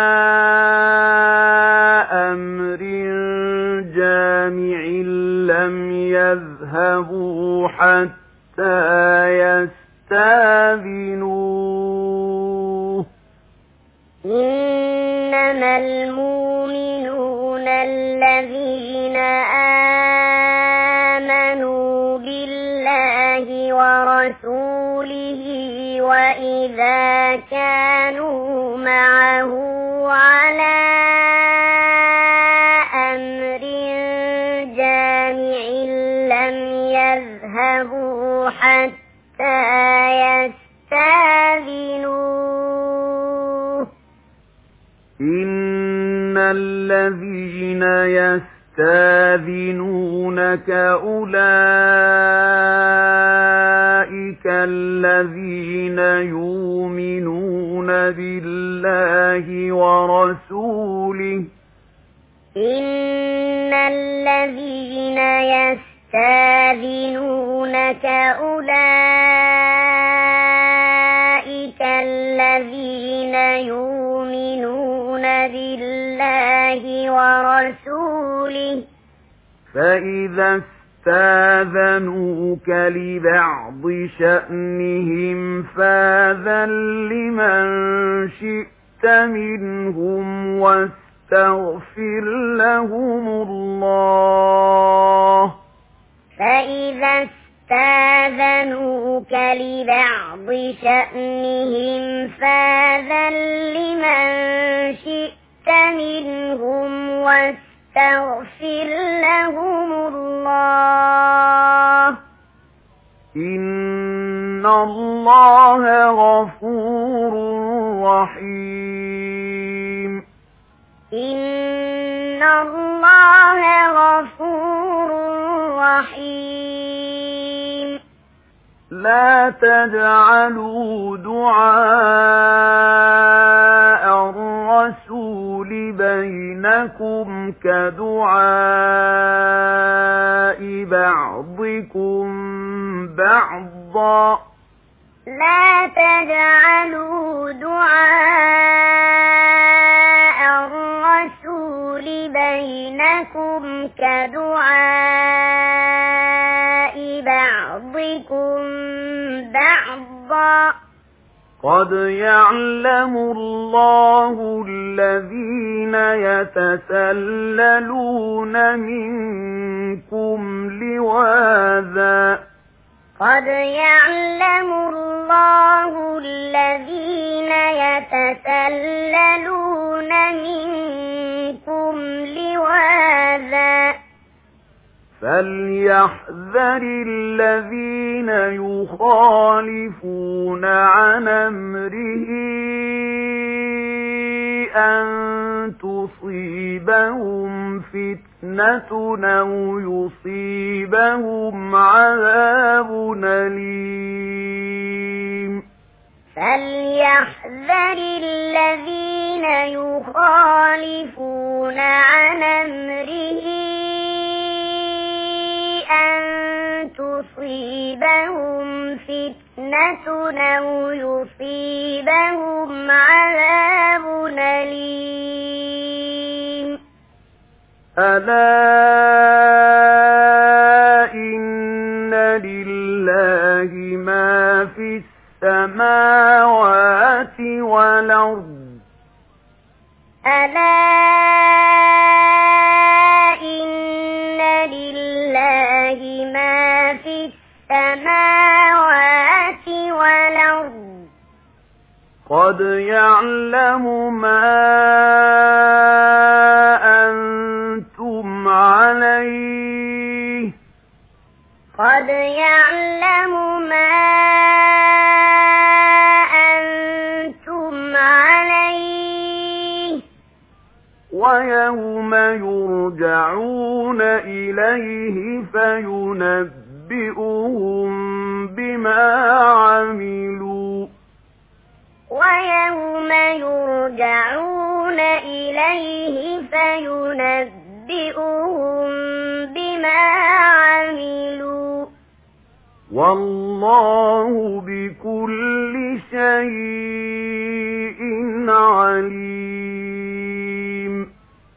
أمر جامع لم يذهبوا حتى يستأذنوه إنما المؤمنون الذين آمنوا بالله ورسوله وإذا كانوا معه على أمر جامع لم يذهبوا حتى يستأذنوه إن الذين يستأذنونك أولئك الذين يؤمنون بالله ورسوله إن الذين يستأذنونك أولئك الذين يؤمنون بالله ورسوله فإذا استاذنوك لبعض شأنهم فاذن لمن شئت منهم واستغفر لهم الله فإذا استاذنوك لبعض شأنهم فاذن لمن شئت منهم واستغفر لهم الله إن الله غفور رحيم إن الله غفور رحيم لا تجعلوا دعاء الرسول بينكم كدعاء بعضكم بعضا لا تجعلوا دعاء الرسول بينكم كدعاء بعضكم بعضا قد يعلم الله الذين يتسللون منكم لواذا قد يعلم الله الذين يتسللون منكم لواذا فليحذر الذين يخالفون عن أمره أن تصيبهم فتنة أو يصيبهم عذاب أليم فليحذر الذين يخالفون عن أمره أن تصيبهم فتنة أو يصيبهم عذاب أليم ألا إن لله ما في السماوات والأرض ألا إن لله ما في السماوات والأرض قد يعلم ما أنتم عليه قد يعلم ما أنتم عليه ويوم يرجعون إليه فينبئهم بما عملوا ويوم يرجعون إليه فينبئهم بما عملوا والله بكل شيء عليم.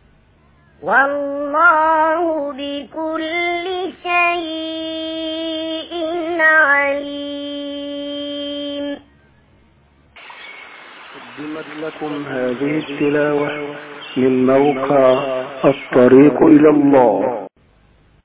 والله بكل شيء عليم. قدمت لكم هذه التلاوة من موقع الطريق إلى الله.